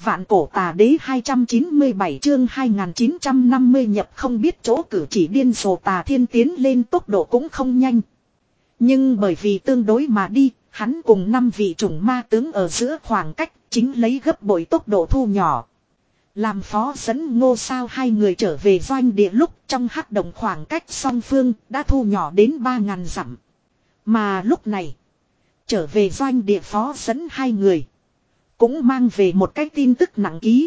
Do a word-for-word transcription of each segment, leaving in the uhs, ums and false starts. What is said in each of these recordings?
Vạn cổ tà đế hai trăm chín mươi bảy chương hai nghìn chín trăm năm mươi nhập không biết chỗ cử chỉ điên rồ Tà Thiên tiến lên tốc độ cũng không nhanh. Nhưng bởi vì tương đối mà đi, hắn cùng năm vị chủng ma tướng ở giữa khoảng cách chính lấy gấp bội tốc độ thu nhỏ. Làm phó dẫn Ngô Sao hai người trở về doanh địa lúc trong hắc động khoảng cách song phương đã thu nhỏ đến ba ngàn dặm. Mà lúc này, trở về doanh địa phó dẫn hai người cũng mang về một cái tin tức nặng ký.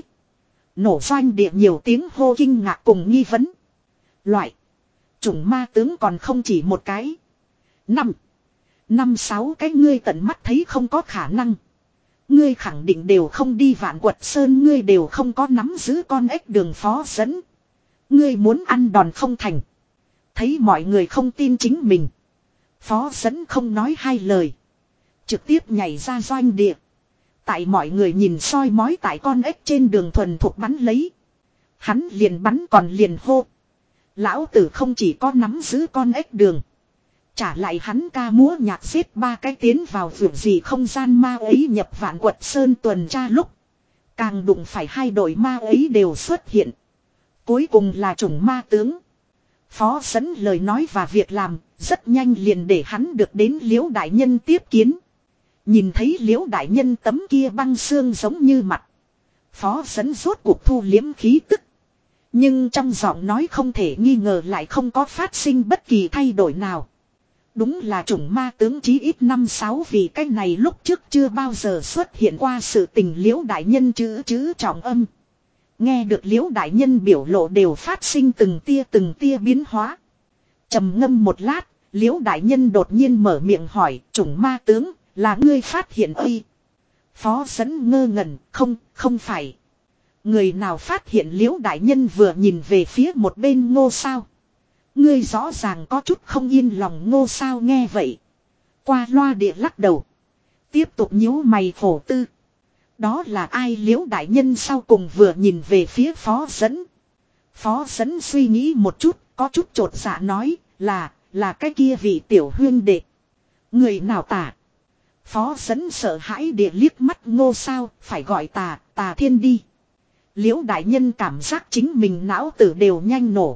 Nổ doanh địa nhiều tiếng hô kinh ngạc cùng nghi vấn. Loại chủng ma tướng còn không chỉ một cái. Năm Năm sáu cái ngươi tận mắt thấy không có khả năng. Ngươi khẳng định đều không đi Vạn Quật Sơn, ngươi đều không có nắm giữ con ếch đường phó dẫn. Ngươi muốn ăn đòn không thành. Thấy mọi người không tin chính mình, phó dẫn không nói hai lời, trực tiếp nhảy ra doanh địa. Tại mọi người nhìn soi mói tại con ếch trên đường thuần thục bắn lấy, hắn liền bắn còn liền hô. Lão tử không chỉ có nắm giữ con ếch đường, trả lại hắn ca múa nhạc xếp ba cái tiến vào vượt gì không gian ma ấy nhập Vạn Quật Sơn tuần tra lúc. Càng đụng phải hai đội ma ấy đều xuất hiện. Cuối cùng là chủng ma tướng. Phó dẫn lời nói và việc làm rất nhanh liền để hắn được đến Liễu đại nhân tiếp kiến. Nhìn thấy Liễu đại nhân tấm kia băng xương giống như mặt, phó dẫn rốt cuộc thu liếm khí tức. Nhưng trong giọng nói không thể nghi ngờ lại không có phát sinh bất kỳ thay đổi nào. Đúng là chủng ma tướng chí ít năm sáu vì cái này lúc trước chưa bao giờ xuất hiện qua sự tình. Liễu đại nhân chữ chữ trọng âm. Nghe được Liễu đại nhân biểu lộ đều phát sinh từng tia từng tia biến hóa. Trầm ngâm một lát, Liễu đại nhân đột nhiên mở miệng hỏi, chủng ma tướng là ngươi phát hiện ơi? Phó dẫn ngơ ngẩn, không, không phải. Người nào phát hiện? Liễu đại nhân vừa nhìn về phía một bên Ngô Sao. Ngươi rõ ràng có chút không yên lòng. Ngô Sao nghe vậy, qua loa địa lắc đầu, tiếp tục nhíu mày khổ tư. Đó là ai? Liễu đại nhân sau cùng vừa nhìn về phía phó dẫn. Phó dẫn suy nghĩ một chút, có chút chột dạ nói, là, là cái kia vị tiểu huyên đệ. Người nào tả? Phó dẫn sợ hãi địa liếc mắt Ngô Sao, phải gọi Tà, Tà Thiên đi. Liễu đại nhân cảm giác chính mình não tử đều nhanh nổ.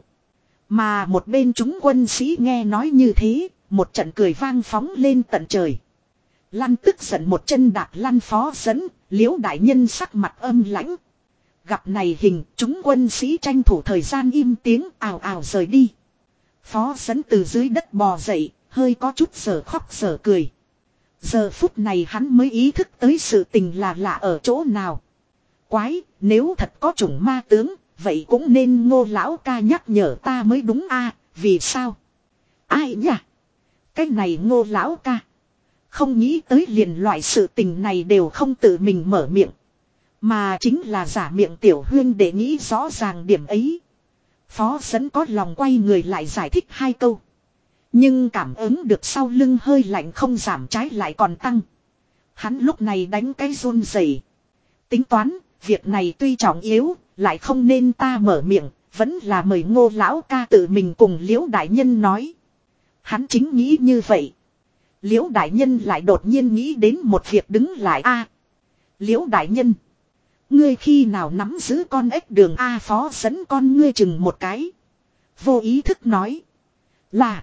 Mà một bên chúng quân sĩ nghe nói như thế, một trận cười vang phóng lên tận trời. Lăn tức giận một chân đạp lăn phó dẫn, Liễu đại nhân sắc mặt âm lãnh. Gặp này hình, chúng quân sĩ tranh thủ thời gian im tiếng ào ào rời đi. Phó dẫn từ dưới đất bò dậy, hơi có chút sở khóc sở cười. Giờ phút này hắn mới ý thức tới sự tình là lạ ở chỗ nào. Quái, nếu thật có chủng ma tướng, vậy cũng nên Ngô lão ca nhắc nhở ta mới đúng a. Vì sao? Ai nhỉ? Cái này Ngô lão ca, không nghĩ tới liền loại sự tình này đều không tự mình mở miệng, mà chính là giả miệng tiểu huyên để nghĩ rõ ràng điểm ấy. Phó dẫn có lòng quay người lại giải thích hai câu, nhưng cảm ứng được sau lưng hơi lạnh không giảm trái lại còn tăng. Hắn lúc này đánh cái run rẩy, tính toán, việc này tuy trọng yếu, lại không nên ta mở miệng, vẫn là mời Ngô lão ca tự mình cùng Liễu đại nhân nói. Hắn chính nghĩ như vậy. Liễu đại nhân lại đột nhiên nghĩ đến một việc đứng lại a. Liễu đại nhân, ngươi khi nào nắm giữ con ếch đường a? Phó dẫn con ngươi chừng một cái, vô ý thức nói, là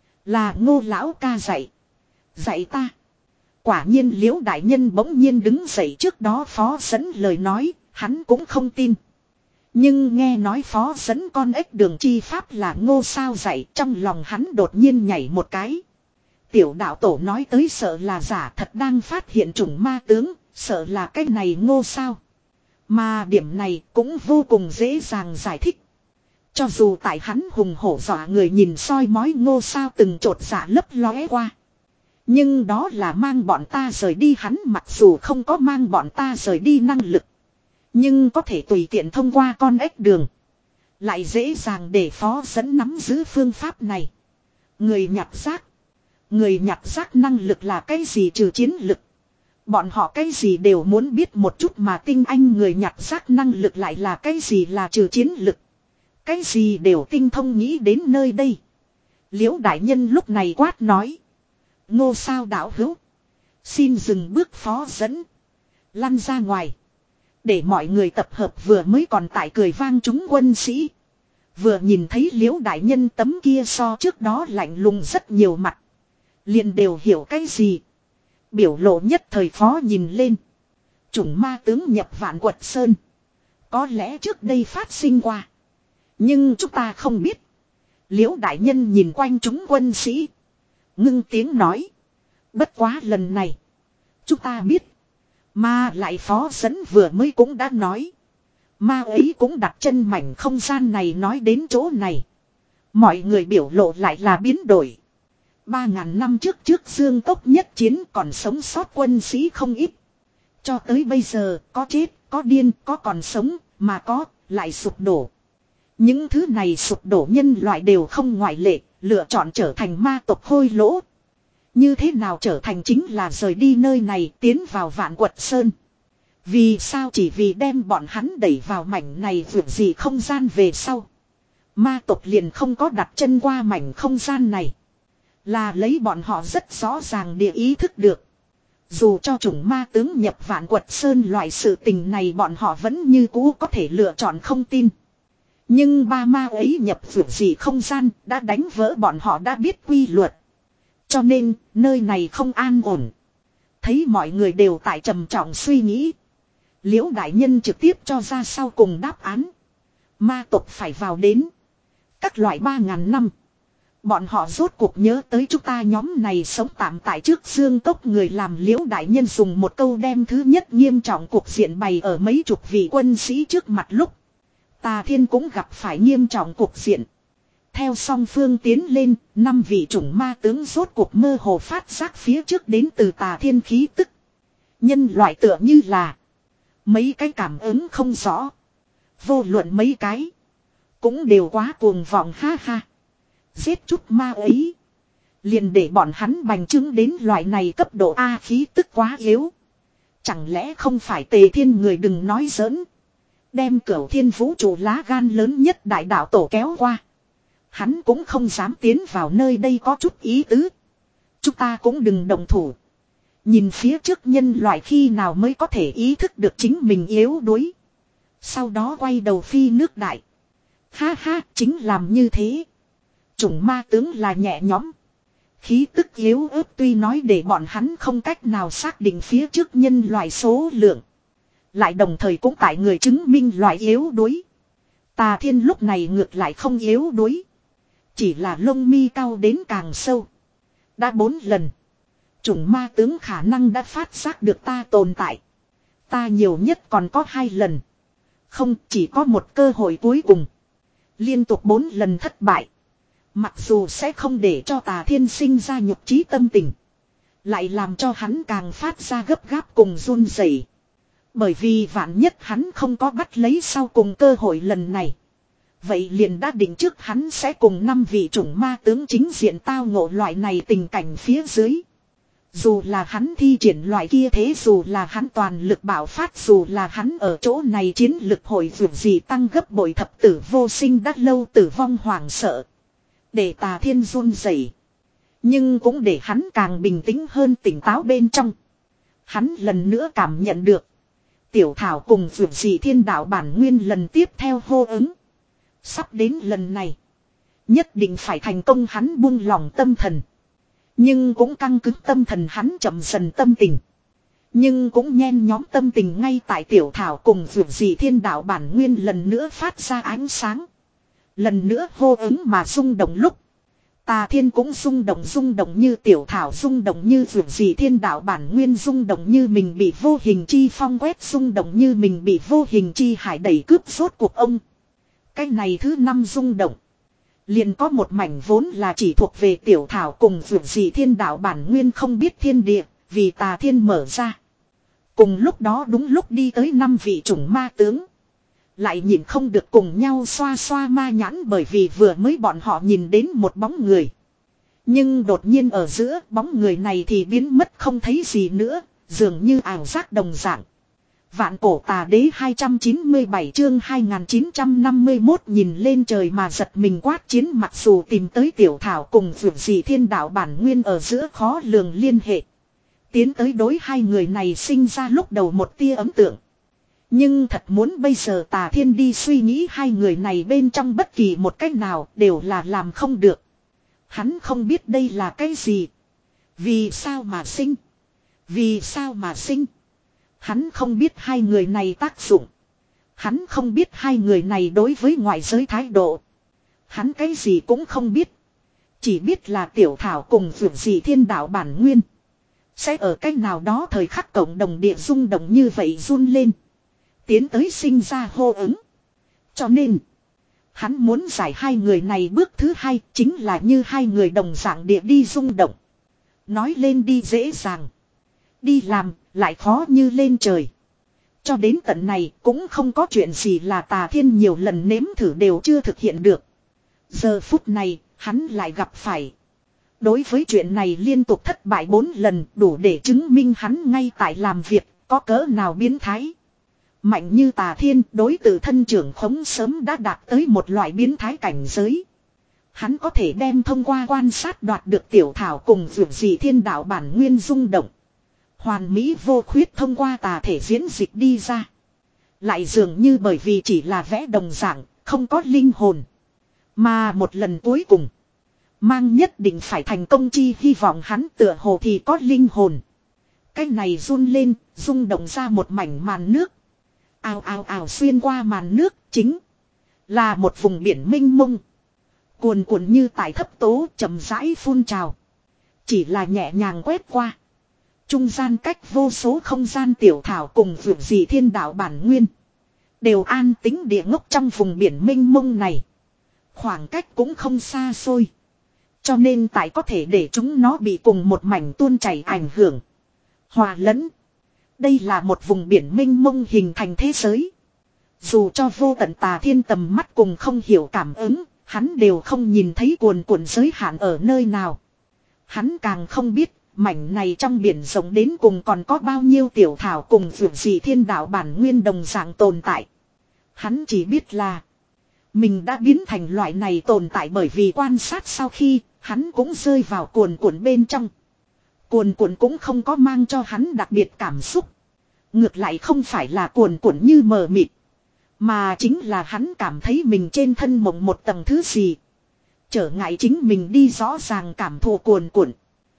là Ngô lão ca dạy dạy ta. Quả nhiên Liễu đại nhân bỗng nhiên đứng dậy. Trước đó phó dẫn lời nói hắn cũng không tin, nhưng nghe nói phó dẫn con ếch đường chi pháp là Ngô Sao dạy, trong lòng hắn đột nhiên nhảy một cái. Tiểu đạo tổ nói tới sợ là giả, thật đang phát hiện chủng ma tướng, sợ là cái này Ngô Sao. Mà điểm này cũng vô cùng dễ dàng giải thích. Cho dù tại hắn hùng hổ dọa người nhìn soi mói Ngô Sao từng trột dạ lấp lóe qua, nhưng đó là mang bọn ta rời đi. Hắn mặc dù không có mang bọn ta rời đi năng lực, nhưng có thể tùy tiện thông qua con ếch đường, lại dễ dàng để phó dẫn nắm giữ phương pháp này. Người nhặt rác, người nhặt rác năng lực là cái gì trừ chiến lực? Bọn họ cái gì đều muốn biết một chút, mà tinh anh người nhặt rác năng lực lại là cái gì là trừ chiến lực? Cái gì đều tinh thông. Nghĩ đến nơi đây, Liễu đại nhân lúc này quát nói, Ngô Sao đạo hữu, xin dừng bước. Phó dẫn lăn ra ngoài, Để mọi người tập hợp vừa mới còn tại cười vang chúng quân sĩ. Vừa nhìn thấy Liễu đại nhân tấm kia so trước đó lạnh lùng rất nhiều mặt. Liền đều hiểu cái gì. Biểu lộ nhất thời phó nhìn lên. Chủng ma tướng nhập Vạn Quật Sơn. Có lẽ trước đây phát sinh qua. Nhưng chúng ta không biết. Liễu đại nhân nhìn quanh chúng quân sĩ. Ngưng tiếng nói. Bất quá lần này. Chúng ta biết. Mà lại phó dẫn vừa mới cũng đã nói. Ma ấy cũng đặt chân mảnh không gian này nói đến chỗ này. Mọi người biểu lộ lại là biến đổi. Ba ngàn năm trước trước Dương Cốc nhất chiến còn sống sót quân sĩ không ít. Cho tới bây giờ có chết, có điên, có còn sống, mà có, lại sụp đổ. Những thứ này sụp đổ nhân loại đều không ngoại lệ, lựa chọn trở thành ma tộc hôi lỗ. Như thế nào trở thành chính là rời đi nơi này tiến vào Vạn Quật Sơn. Vì sao chỉ vì đem bọn hắn đẩy vào mảnh này vượt gì không gian về sau. Ma tộc liền không có đặt chân qua mảnh không gian này. Là lấy bọn họ rất rõ ràng địa ý thức được. Dù cho chủng ma tướng nhập Vạn Quật Sơn loại sự tình này bọn họ vẫn như cũ có thể lựa chọn không tin. Nhưng ba ma ấy nhập vượt gì không gian đã đánh vỡ bọn họ đã biết quy luật. Cho nên nơi này không an ổn. Thấy mọi người đều tại trầm trọng suy nghĩ. Liễu đại nhân trực tiếp cho ra sau cùng đáp án. Ma tộc phải vào đến. Các loại ba ngàn năm. Bọn họ rốt cuộc nhớ tới chúng ta nhóm này sống tạm tại trước Dương Cốc người làm Liễu đại nhân dùng một câu đem thứ nhất nghiêm trọng cuộc diện bày ở mấy chục vị quân sĩ trước mặt lúc. Tà Thiên cũng gặp phải nghiêm trọng cuộc diện. Theo song phương tiến lên, năm vị chủng ma tướng rốt cuộc mơ hồ phát giác phía trước đến từ Tà Thiên khí tức. Nhân loại tựa như là mấy cái cảm ứng không rõ. Vô luận mấy cái cũng đều quá cuồng vọng ha ha. Giết chút ma ấy. Liền để bọn hắn bành trướng đến loại này cấp độ A khí tức quá yếu. Chẳng lẽ không phải Tề Thiên người đừng nói giỡn. Đem Cửu Thiên vũ trụ lá gan lớn nhất đại đạo tổ kéo qua. Hắn cũng không dám tiến vào nơi đây có chút ý tứ. Chúng ta cũng đừng động thủ. Nhìn phía trước nhân loại khi nào mới có thể ý thức được chính mình yếu đuối. Sau đó quay đầu phi nước đại. Ha ha, chính làm như thế. Chủng ma tướng là nhẹ nhõm. Khí tức yếu ớt tuy nói để bọn hắn không cách nào xác định phía trước nhân loại số lượng. Lại đồng thời cũng tại người chứng minh loại yếu đuối. Tà Thiên lúc này ngược lại không yếu đuối. Chỉ là lông mi cao đến càng sâu. Đã bốn lần. Chủng ma tướng khả năng đã phát giác được ta tồn tại. Ta nhiều nhất còn có hai lần. Không, chỉ có một cơ hội cuối cùng. Liên tục bốn lần thất bại. Mặc dù sẽ không để cho Tà Thiên sinh ra nhục trí tâm tình. Lại làm cho hắn càng phát ra gấp gáp cùng run rẩy. Bởi vì vạn nhất hắn không có bắt lấy sau cùng cơ hội lần này. Vậy liền đã định trước hắn sẽ cùng năm vị chủng ma tướng chính diện tao ngộ loại này tình cảnh phía dưới. Dù là hắn thi triển loại kia thế, dù là hắn toàn lực bạo phát, dù là hắn ở chỗ này chiến lực hồi vượt gì tăng gấp bội, thập tử vô sinh đã lâu tử vong hoảng sợ. Để Tà Thiên run rẩy, nhưng cũng để hắn càng bình tĩnh hơn, tỉnh táo bên trong. Hắn lần nữa cảm nhận được Tiểu Thảo cùng vượt gì thiên đạo bản nguyên lần tiếp theo hô ứng. Sắp đến lần này, nhất định phải thành công. Hắn buông lòng tâm thần, nhưng cũng căng cứng tâm thần. Hắn chậm dần tâm tình, nhưng cũng nhen nhóm tâm tình. Ngay tại Tiểu Thảo cùng vượt gì thiên đạo bản nguyên lần nữa phát ra ánh sáng, lần nữa hô ứng mà rung động lúc, Tà Thiên cũng rung động, rung động như Tiểu Thảo rung động, như vượt gì thiên đạo bản nguyên rung động, như mình bị vô hình chi phong quét, rung động như mình bị vô hình chi hải đẩy cướp. Rốt cuộc ông cái này thứ năm rung động, liền có một mảnh vốn là chỉ thuộc về Tiểu Thảo cùng vượt gì thiên đạo bản nguyên không biết thiên địa, vì Tà Thiên mở ra. Cùng lúc đó đúng lúc đi tới năm vị chủng ma tướng. Lại nhìn không được cùng nhau xoa xoa ma nhãn, bởi vì vừa mới bọn họ nhìn đến một bóng người. Nhưng đột nhiên ở giữa bóng người này thì biến mất không thấy gì nữa, dường như ảo giác đồng dạng. Vạn Cổ Tà Đế hai trăm chín mươi bảy chương hai nghìn chín trăm năm mươi mốt nhìn lên trời mà giật mình quát chiến. Mặc dù tìm tới Tiểu Thảo cùng vượt gì thiên đạo bản nguyên ở giữa khó lường liên hệ, tiến tới đối hai người này sinh ra lúc đầu một tia ấn tượng. Nhưng thật muốn bây giờ Tà Thiên đi suy nghĩ hai người này bên trong bất kỳ một cách nào đều là làm không được. Hắn không biết đây là cái gì. Vì sao mà sinh? Vì sao mà sinh? Hắn không biết hai người này tác dụng. Hắn không biết hai người này đối với ngoại giới thái độ. Hắn cái gì cũng không biết. Chỉ biết là Tiểu Thảo cùng vượt dị thiên đạo bản nguyên. Sẽ ở cách nào đó thời khắc cộng đồng địa rung động như vậy run lên. Tiến tới sinh ra hô ứng. Cho nên, hắn muốn giải hai người này bước thứ hai chính là như hai người đồng dạng địa đi rung động. Nói lên đi dễ dàng. Đi làm lại khó như lên trời. Cho đến tận này cũng không có chuyện gì là Tà Thiên nhiều lần nếm thử đều chưa thực hiện được. Giờ phút này hắn lại gặp phải. Đối với chuyện này liên tục thất bại bốn lần đủ để chứng minh hắn ngay tại làm việc có cỡ nào biến thái. Mạnh như Tà Thiên đối tự thân trưởng khống sớm đã đạt tới một loại biến thái cảnh giới. Hắn có thể đem thông qua quan sát đoạt được Tiểu Thảo cùng vượt dị thiên đạo bản nguyên rung động. Hoàn mỹ vô khuyết thông qua tà thể diễn dịch đi ra. Lại dường như bởi vì chỉ là vẽ đồng dạng, không có linh hồn. Mà một lần cuối cùng, mang nhất định phải thành công chi hy vọng hắn tựa hồ thì có linh hồn. Cái này run lên, rung động ra một mảnh màn nước. Ào ào ào xuyên qua màn nước chính là một vùng biển mênh mông. Cuồn cuộn như tại thấp tố chậm rãi phun trào. Chỉ là nhẹ nhàng quét qua. Trung gian cách vô số không gian Tiểu Thảo cùng vượt dị thiên đạo bản nguyên. Đều an tính địa ngốc trong vùng biển mênh mông này. Khoảng cách cũng không xa xôi. Cho nên tại có thể để chúng nó bị cùng một mảnh tuôn chảy ảnh hưởng. Hòa lẫn. Đây là một vùng biển mênh mông hình thành thế giới. Dù cho vô tận Tà Thiên tầm mắt cùng không hiểu cảm ứng, hắn đều không nhìn thấy cuồn cuộn giới hạn ở nơi nào. Hắn càng không biết, mảnh này trong biển rộng đến cùng còn có bao nhiêu Tiểu Thảo cùng vượt dị thiên đạo bản nguyên đồng dạng tồn tại. Hắn chỉ biết là mình đã biến thành loại này tồn tại bởi vì quan sát sau khi hắn cũng rơi vào cuồn cuộn bên trong. Cuồn cuộn cũng không có mang cho hắn đặc biệt cảm xúc. Ngược lại không phải là cuồn cuộn như mờ mịt. Mà chính là hắn cảm thấy mình trên thân mộng một tầng thứ gì. Trở ngại chính mình đi rõ ràng cảm thụ cuồn cuộn.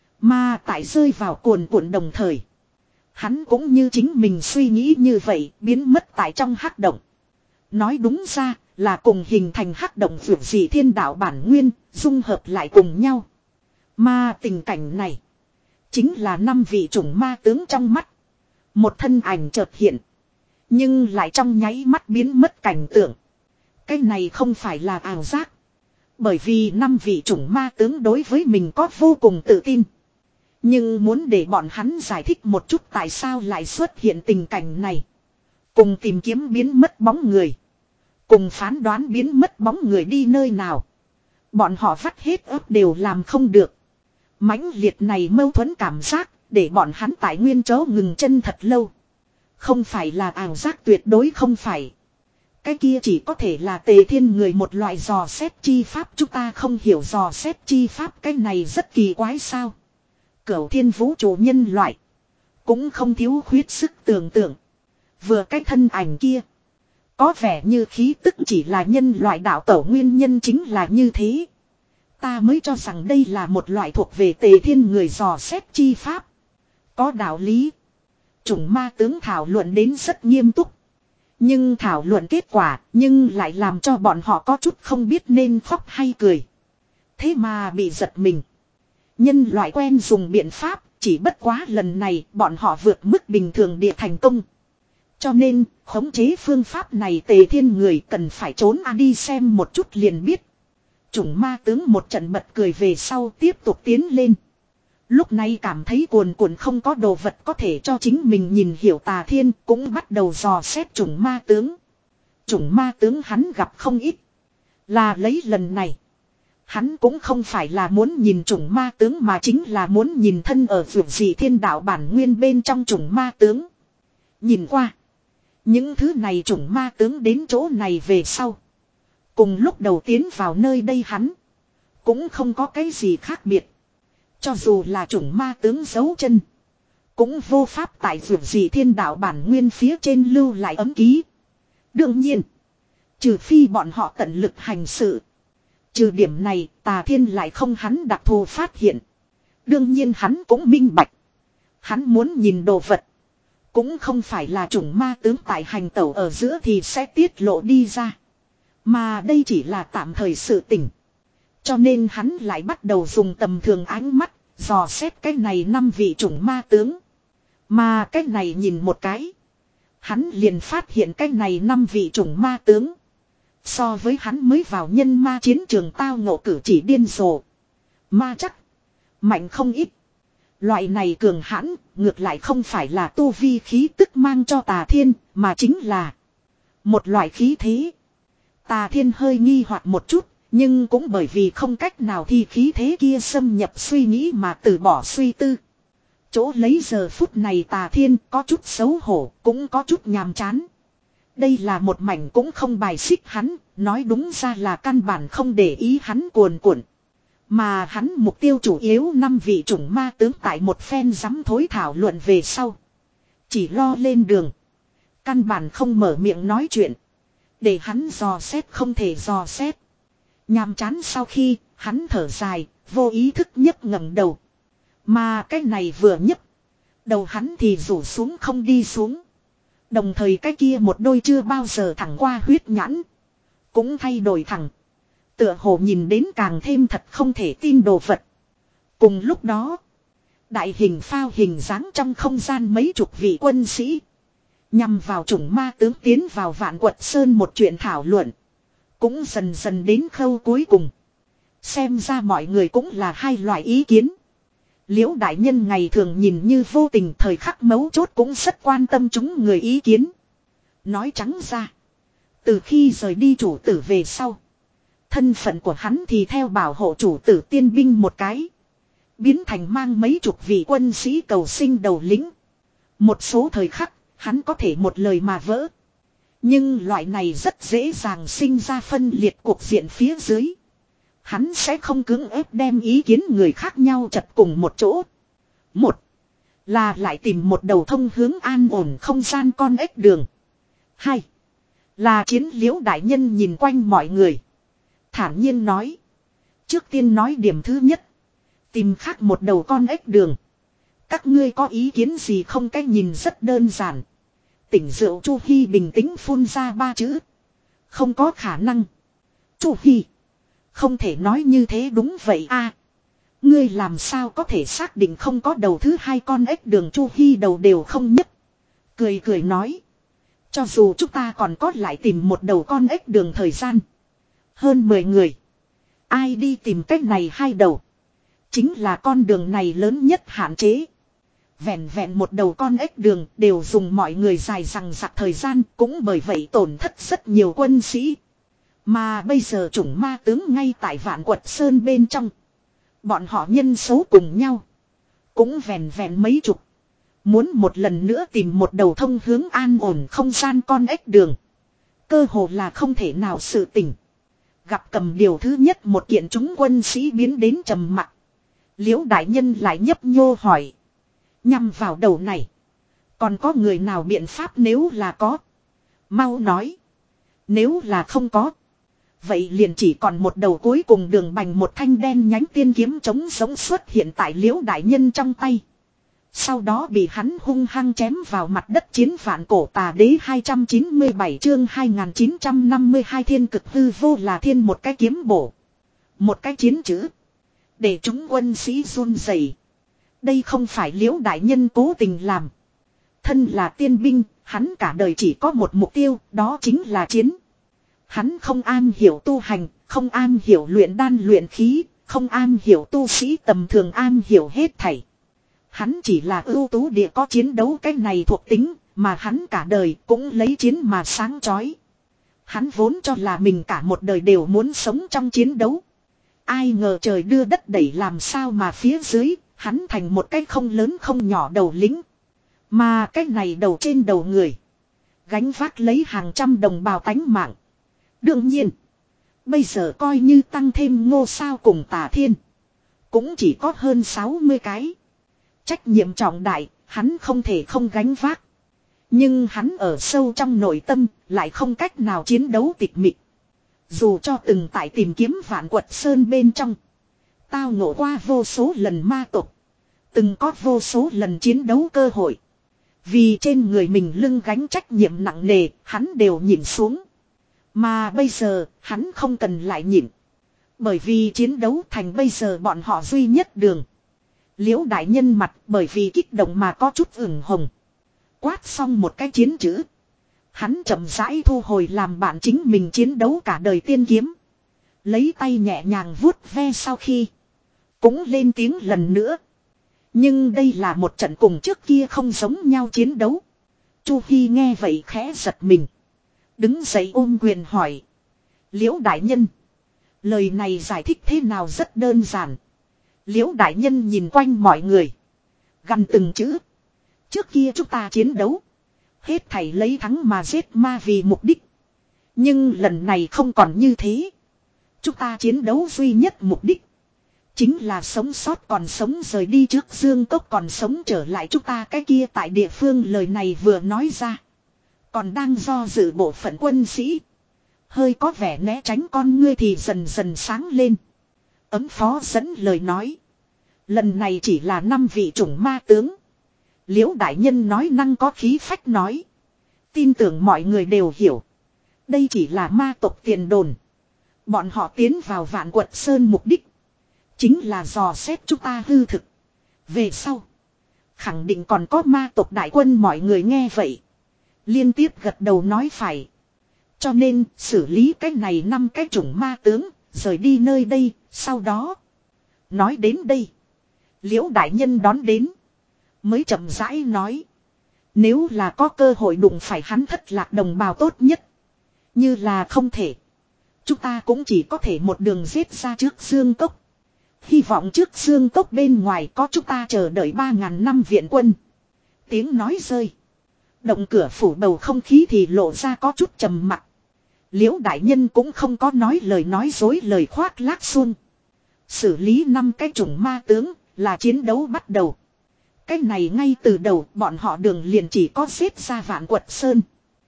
Mà tại rơi vào cuồn cuộn đồng thời. Hắn cũng như chính mình suy nghĩ như vậy biến mất tại trong hắc động. Nói đúng ra là cùng hình thành hắc động vượt dị thiên đạo bản nguyên dung hợp lại cùng nhau. Mà tình cảnh này chính là năm vị chủng ma tướng trong mắt. Một thân ảnh chợt hiện. Nhưng lại trong nháy mắt biến mất cảnh tượng. Cái này không phải là ảo giác. Bởi vì năm vị chủng ma tướng đối với mình có vô cùng tự tin. Nhưng muốn để bọn hắn giải thích một chút tại sao lại xuất hiện tình cảnh này. Cùng tìm kiếm biến mất bóng người. Cùng phán đoán biến mất bóng người đi nơi nào. Bọn họ vắt hết ấp đều làm không được. Mãnh liệt này mâu thuẫn cảm giác để bọn hắn tại nguyên chỗ ngừng chân thật lâu. Không phải là ảo giác, tuyệt đối không phải. Cái kia chỉ có thể là Tề Thiên người một loại dò xét chi pháp. Chúng ta không hiểu dò xét chi pháp, cái này rất kỳ quái sao. Cửu thiên vũ trụ nhân loại cũng không thiếu khuyết sức tưởng tượng. Vừa cái thân ảnh kia có vẻ như khí tức chỉ là nhân loại đạo tẩu, nguyên nhân chính là như thế. Ta mới cho rằng đây là một loại thuộc về Tề Thiên người dò xét chi pháp. Có đạo lý. Chủng ma tướng thảo luận đến rất nghiêm túc. Nhưng thảo luận kết quả nhưng lại làm cho bọn họ có chút không biết nên khóc hay cười. Thế mà bị giật mình. Nhân loại quen dùng biện pháp, chỉ bất quá lần này bọn họ vượt mức bình thường địa thành công. Cho nên, khống chế phương pháp này Tề Thiên người cần phải trốn à đi xem một chút liền biết. Chủng ma tướng một trận bật cười về sau tiếp tục tiến lên. Lúc này cảm thấy cuồn cuộn không có đồ vật có thể cho chính mình nhìn hiểu Tà Thiên cũng bắt đầu dò xét chủng ma tướng. Chủng ma tướng hắn gặp không ít. Là lấy lần này. Hắn cũng không phải là muốn nhìn chủng ma tướng mà chính là muốn nhìn thân ở vượt dị thiên đạo bản nguyên bên trong chủng ma tướng. Nhìn qua. Những thứ này chủng ma tướng đến chỗ này về sau. Cùng lúc đầu tiến vào nơi đây hắn. Cũng không có cái gì khác biệt. Cho dù là chủng ma tướng giấu chân. cũng vô pháp tại vượt gì thiên đạo bản nguyên phía trên lưu lại ấm ký. Đương nhiên, trừ phi bọn họ tận lực hành sự. Trừ điểm này, Tà Thiên lại không hắn đặc thù phát hiện. Đương nhiên hắn cũng minh bạch. Hắn muốn nhìn đồ vật. Cũng không phải là chủng ma tướng tại hành tẩu ở giữa thì sẽ tiết lộ đi ra. Mà đây chỉ là tạm thời sự tỉnh. Cho nên hắn lại bắt đầu dùng tầm thường ánh mắt, dò xét cái này năm vị chủng ma tướng. Mà cái này nhìn một cái. Hắn liền phát hiện cái này năm vị chủng ma tướng. So với hắn mới vào nhân ma chiến trường tao ngộ cử chỉ điên rồ. Ma chắc. Mạnh không ít. Loại này cường hãn, ngược lại không phải là tu vi khí tức mang cho Tà Thiên, mà chính là một loại khí thế. Tà Thiên hơi nghi hoặc một chút, nhưng cũng bởi vì không cách nào thì khí thế kia xâm nhập suy nghĩ mà từ bỏ suy tư. Chỗ lấy giờ phút này Tà Thiên có chút xấu hổ, cũng có chút nhàm chán. Đây là một mảnh cũng không bài xích hắn, nói đúng ra là căn bản không để ý hắn cuồn cuộn. Mà hắn mục tiêu chủ yếu năm vị chủng ma tướng tại một phen dám thối thảo luận về sau. Chỉ lo lên đường. Căn bản không mở miệng nói chuyện. Để hắn dò xét không thể dò xét. Nhàm chán sau khi hắn thở dài, vô ý thức nhấc ngẩng đầu. Mà cái này vừa nhấc, đầu hắn thì rủ xuống không đi xuống. Đồng thời cái kia một đôi chưa bao giờ thẳng qua huyết nhãn cũng thay đổi thẳng. Tựa hồ nhìn đến càng thêm thật không thể tin đồ vật. Cùng lúc đó, đại hình phao hình dáng trong không gian mấy chục vị quân sĩ. Nhằm vào chủng ma tướng tiến vào Vạn Quật Sơn một chuyện thảo luận. Cũng dần dần đến khâu cuối cùng. Xem ra mọi người cũng là hai loại ý kiến. Liễu đại nhân ngày thường nhìn như vô tình, thời khắc mấu chốt cũng rất quan tâm chúng người ý kiến. Nói trắng ra, từ khi rời đi chủ tử về sau, thân phận của hắn thì theo bảo hộ chủ tử tiên binh một cái, biến thành mang mấy chục vị quân sĩ cầu sinh đầu lĩnh. Một số thời khắc, hắn có thể một lời mà vỡ. Nhưng loại này rất dễ dàng sinh ra phân liệt cuộc diện phía dưới. Hắn sẽ không cưỡng ép đem ý kiến người khác nhau chật cùng một chỗ. Một là lại tìm một đầu thông hướng an ổn không gian con ếch đường. Hai là chiến liễu đại nhân nhìn quanh mọi người, thản nhiên nói. Trước tiên nói điểm thứ nhất. Tìm khác một đầu con ếch đường. Các ngươi có ý kiến gì không? Cái nhìn rất đơn giản. Tỉnh rượu Chu Hi bình tĩnh phun ra ba chữ. Không có khả năng. Chu Hi. Không thể nói như thế. Đúng vậy a. Ngươi làm sao có thể xác định không có đầu thứ hai con ếch đường? Chu Hi đầu đều không nhấc. Cười cười nói. Cho dù chúng ta còn có lại tìm một đầu con ếch đường thời gian. Hơn mười người. Ai đi tìm cách này hai đầu. Chính là con đường này lớn nhất hạn chế. Vẹn vẹn một đầu con ếch đường đều dùng mọi người dài dằng dặc thời gian, cũng bởi vậy tổn thất rất nhiều quân sĩ. Mà bây giờ chủng ma tướng ngay tại Vạn Quật Sơn bên trong. Bọn họ nhân số cùng nhau. Cũng vẹn vẹn mấy chục. Muốn một lần nữa tìm một đầu thông hướng an ổn không gian con ếch đường. Cơ hồ là không thể nào sự tình. Gặp cầm điều thứ nhất một kiện chúng quân sĩ biến đến trầm mặc. Liễu đại nhân lại nhấp nhô hỏi. Nhằm vào đầu này. Còn có người nào biện pháp? Nếu là có, mau nói. Nếu là không có, vậy liền chỉ còn một đầu cuối cùng đường bành. Một thanh đen nhánh tiên kiếm chống sống xuất hiện tại liễu đại nhân trong tay. Sau đó bị hắn hung hăng chém vào mặt đất. Chiến Vạn Cổ Tà Đế hai trăm chín mươi bảy chương hai nghìn chín trăm năm mươi hai thiên cực hư vô là thiên. Một cái kiếm bổ, một cái chiến chữ, để chúng quân sĩ run rẩy. Đây không phải liễu đại nhân cố tình làm. Thân là tiên binh, hắn cả đời chỉ có một mục tiêu, đó chính là chiến. Hắn không am hiểu tu hành, không am hiểu luyện đan luyện khí, không am hiểu tu sĩ tầm thường am hiểu hết thảy. Hắn chỉ là ưu tú địa có chiến đấu cái này thuộc tính, mà hắn cả đời cũng lấy chiến mà sáng chói. Hắn vốn cho là mình cả một đời đều muốn sống trong chiến đấu. Ai ngờ trời đưa đất đẩy, làm sao mà phía dưới, hắn thành một cái không lớn không nhỏ đầu lính. Mà cái này đầu trên đầu người, gánh vác lấy hàng trăm đồng bào tánh mạng. Đương nhiên, bây giờ coi như tăng thêm Ngô Sao cùng Tà Thiên, cũng chỉ có hơn sáu mươi cái. Trách nhiệm trọng đại, hắn không thể không gánh vác. Nhưng hắn ở sâu trong nội tâm, lại không cách nào chiến đấu tịch mịch. Dù cho từng tại tìm kiếm Vạn Quật Sơn bên trong, tao ngộ qua vô số lần ma tộc, từng có vô số lần chiến đấu cơ hội. Vì trên người mình lưng gánh trách nhiệm nặng nề, hắn đều nhịn xuống. Mà bây giờ, hắn không cần lại nhịn. Bởi vì chiến đấu thành bây giờ bọn họ duy nhất đường. Liễu đại nhân mặt bởi vì kích động mà có chút ửng hồng. Quát xong một cái chiến chữ. Hắn chậm rãi thu hồi làm bạn chính mình chiến đấu cả đời tiên kiếm. Lấy tay nhẹ nhàng vuốt ve sau khi. Cũng lên tiếng lần nữa. Nhưng đây là một trận cùng trước kia không giống nhau chiến đấu. Chu Hi nghe vậy khẽ giật mình. Đứng dậy ôm quyền hỏi. Liễu đại nhân. Lời này giải thích thế nào rất đơn giản. Liễu đại nhân nhìn quanh mọi người. Gằn từng chữ. Trước kia chúng ta chiến đấu. Hết thảy lấy thắng mà giết ma vì mục đích. Nhưng lần này không còn như thế. Chúng ta chiến đấu duy nhất mục đích. Chính là sống sót còn sống rời đi trước Dương Cốc còn sống trở lại chúng ta cái kia tại địa phương lời này vừa nói ra. Còn đang do dự bộ phận quân sĩ. Hơi có vẻ né tránh con ngươi thì dần dần sáng lên. Ấm phó dẫn lời nói. Lần này chỉ là năm vị chủng ma tướng. Liễu đại nhân nói năng có khí phách nói. Tin tưởng mọi người đều hiểu. Đây chỉ là ma tộc tiền đồn. Bọn họ tiến vào Vạn Quật Sơn mục đích. Chính là dò xét chúng ta hư thực. Về sau. Khẳng định còn có ma tộc đại quân mọi người nghe vậy. Liên tiếp gật đầu nói phải. Cho nên xử lý cái này năm cái chủng ma tướng. Rời đi nơi đây. Sau đó. Nói đến đây. Liễu đại nhân đón đến. Mới chậm rãi nói. Nếu là có cơ hội đụng phải hắn thất lạc đồng bào tốt nhất. Như là không thể. Chúng ta cũng chỉ có thể một đường giết ra trước Dương Cốc. Hy vọng trước Dương Cốc bên ngoài có chúng ta chờ đợi ba ngàn năm viện quân. Tiếng nói rơi. Động cửa phủ bầu không khí thì lộ ra có chút trầm mặc. Liễu đại nhân cũng không có nói lời nói dối lời khoác lác xuông. Xử lý năm cái chủng ma tướng là chiến đấu bắt đầu. Cái này ngay từ đầu bọn họ đường liền chỉ có giết ra Vạn Quật Sơn.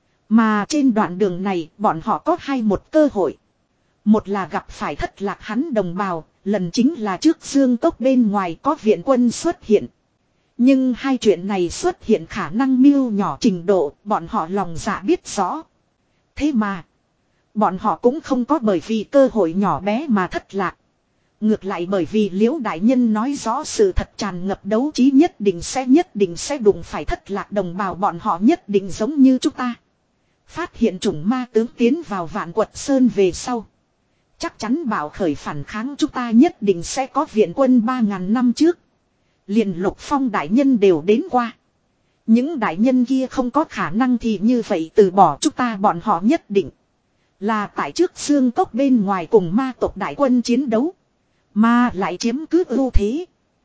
Mà trên đoạn đường này bọn họ có hai một cơ hội. Một là gặp phải thất lạc hắn đồng bào, lần chính là trước Dương Cốc bên ngoài có viện quân xuất hiện. Nhưng hai chuyện này xuất hiện khả năng mưu nhỏ trình độ, bọn họ lòng dạ biết rõ. Thế mà, bọn họ cũng không có bởi vì cơ hội nhỏ bé mà thất lạc. Ngược lại bởi vì Liễu đại nhân nói rõ sự thật tràn ngập đấu trí nhất định sẽ nhất định sẽ đụng phải thất lạc đồng bào bọn họ nhất định giống như chúng ta. Phát hiện chủng ma tướng tiến vào Vạn Quật Sơn về sau. Chắc chắn bảo khởi phản kháng chúng ta nhất định sẽ có viện quân ba ngàn năm trước. Liền Lục Phong đại nhân đều đến qua. Những đại nhân kia không có khả năng thì như vậy từ bỏ chúng ta bọn họ nhất định. Là tại trước Dương Cốc bên ngoài cùng ma tộc đại quân chiến đấu. Mà lại chiếm cứ ưu thế.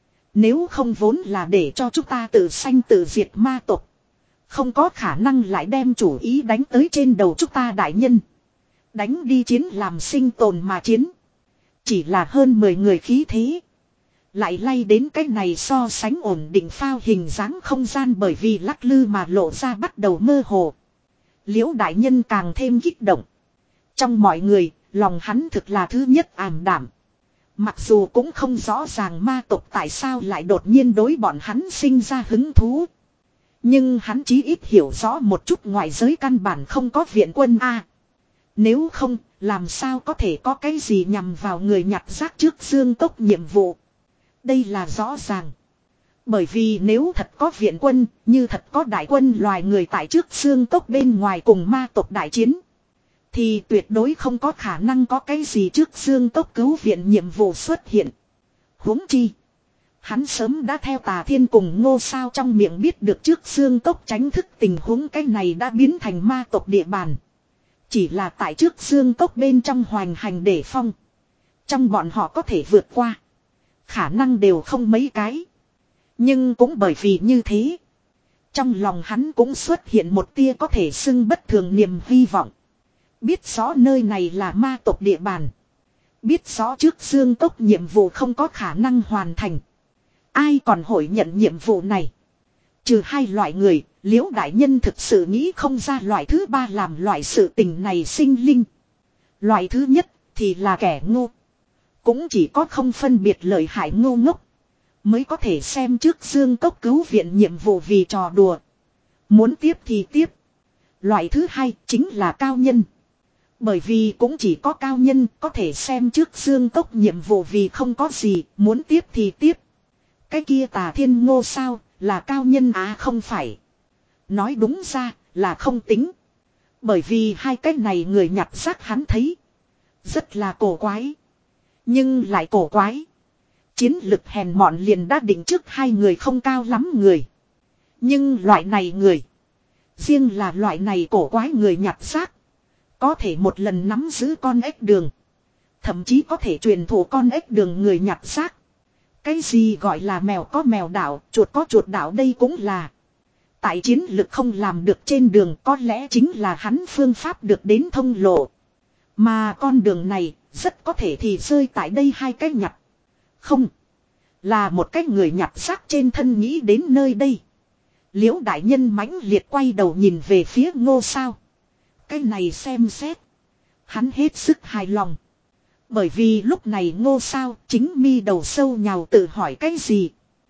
Nếu không vốn là để cho chúng ta tự sanh tự diệt ma tộc. Không có khả năng lại đem chủ ý đánh tới trên đầu chúng ta đại nhân. Đánh đi chiến làm sinh tồn mà chiến. Chỉ là hơn mười người khí thế. Lại lay đến cái này so sánh ổn định phao hình dáng không gian bởi vì lắc lư mà lộ ra bắt đầu mơ hồ. Liễu đại nhân càng thêm kích động. Trong mọi người, lòng hắn thực là thứ nhất ảm đảm. Mặc dù cũng không rõ ràng ma tộc tại sao lại đột nhiên đối bọn hắn sinh ra hứng thú. Nhưng hắn chí ít hiểu rõ một chút ngoại giới căn bản không có viện quân A. Nếu không, làm sao có thể có cái gì nhằm vào người nhặt rác trước Dương Cốc nhiệm vụ. Đây là rõ ràng. Bởi vì nếu thật có viện quân, như thật có đại quân loài người tại trước Dương Cốc bên ngoài cùng ma tộc đại chiến. Thì tuyệt đối không có khả năng có cái gì trước Dương Cốc cứu viện nhiệm vụ xuất hiện. Huống chi. Hắn sớm đã theo Tà Thiên cùng Ngô Sao trong miệng biết được trước Dương Cốc tránh thức tình huống cái này đã biến thành ma tộc địa bàn. Chỉ là tại trước Dương Cốc bên trong hoành hành để phong. Trong bọn họ có thể vượt qua. Khả năng đều không mấy cái. Nhưng cũng bởi vì như thế. Trong lòng hắn cũng xuất hiện một tia có thể xưng bất thường niềm hy vọng. Biết rõ nơi này là ma tộc địa bàn. Biết rõ trước Dương Cốc nhiệm vụ không có khả năng hoàn thành. Ai còn hội nhận nhiệm vụ này. Trừ hai loại người, Liễu đại nhân thực sự nghĩ không ra loại thứ ba làm loại sự tình này sinh linh. Loại thứ nhất thì là kẻ ngu. Cũng chỉ có không phân biệt lợi hại ngu ngốc mới có thể xem trước Dương Cốc cứu viện nhiệm vụ vì trò đùa. Muốn tiếp thì tiếp. Loại thứ hai chính là cao nhân. Bởi vì cũng chỉ có cao nhân có thể xem trước Dương Cốc nhiệm vụ vì không có gì, muốn tiếp thì tiếp. Cái kia Tà Thiên Ngô sao, là cao nhân á không phải. Nói đúng ra là không tính. Bởi vì hai cái này người nhặt rác hắn thấy rất là cổ quái. Nhưng lại cổ quái. Chiến lực hèn mọn liền đã định trước hai người không cao lắm người. Nhưng loại này người, riêng là loại này cổ quái người nhặt rác, có thể một lần nắm giữ con ếch đường. Thậm chí có thể truyền thụ con ếch đường người nhặt rác. Cái gì gọi là mèo có mèo đạo, chuột có chuột đạo đây cũng là. Tại chiến lực không làm được trên đường có lẽ chính là hắn phương pháp được đến thông lộ. Mà con đường này rất có thể thì rơi tại đây hai cái nhặt. Không. Là một cái người nhặt rác trên thân nghĩ đến nơi đây. Liễu đại nhân mãnh liệt quay đầu nhìn về phía Ngô Sao. Cái này xem xét. Hắn hết sức hài lòng. Bởi vì lúc này Ngô Sao chính mi đầu sâu nhào tự hỏi cái gì.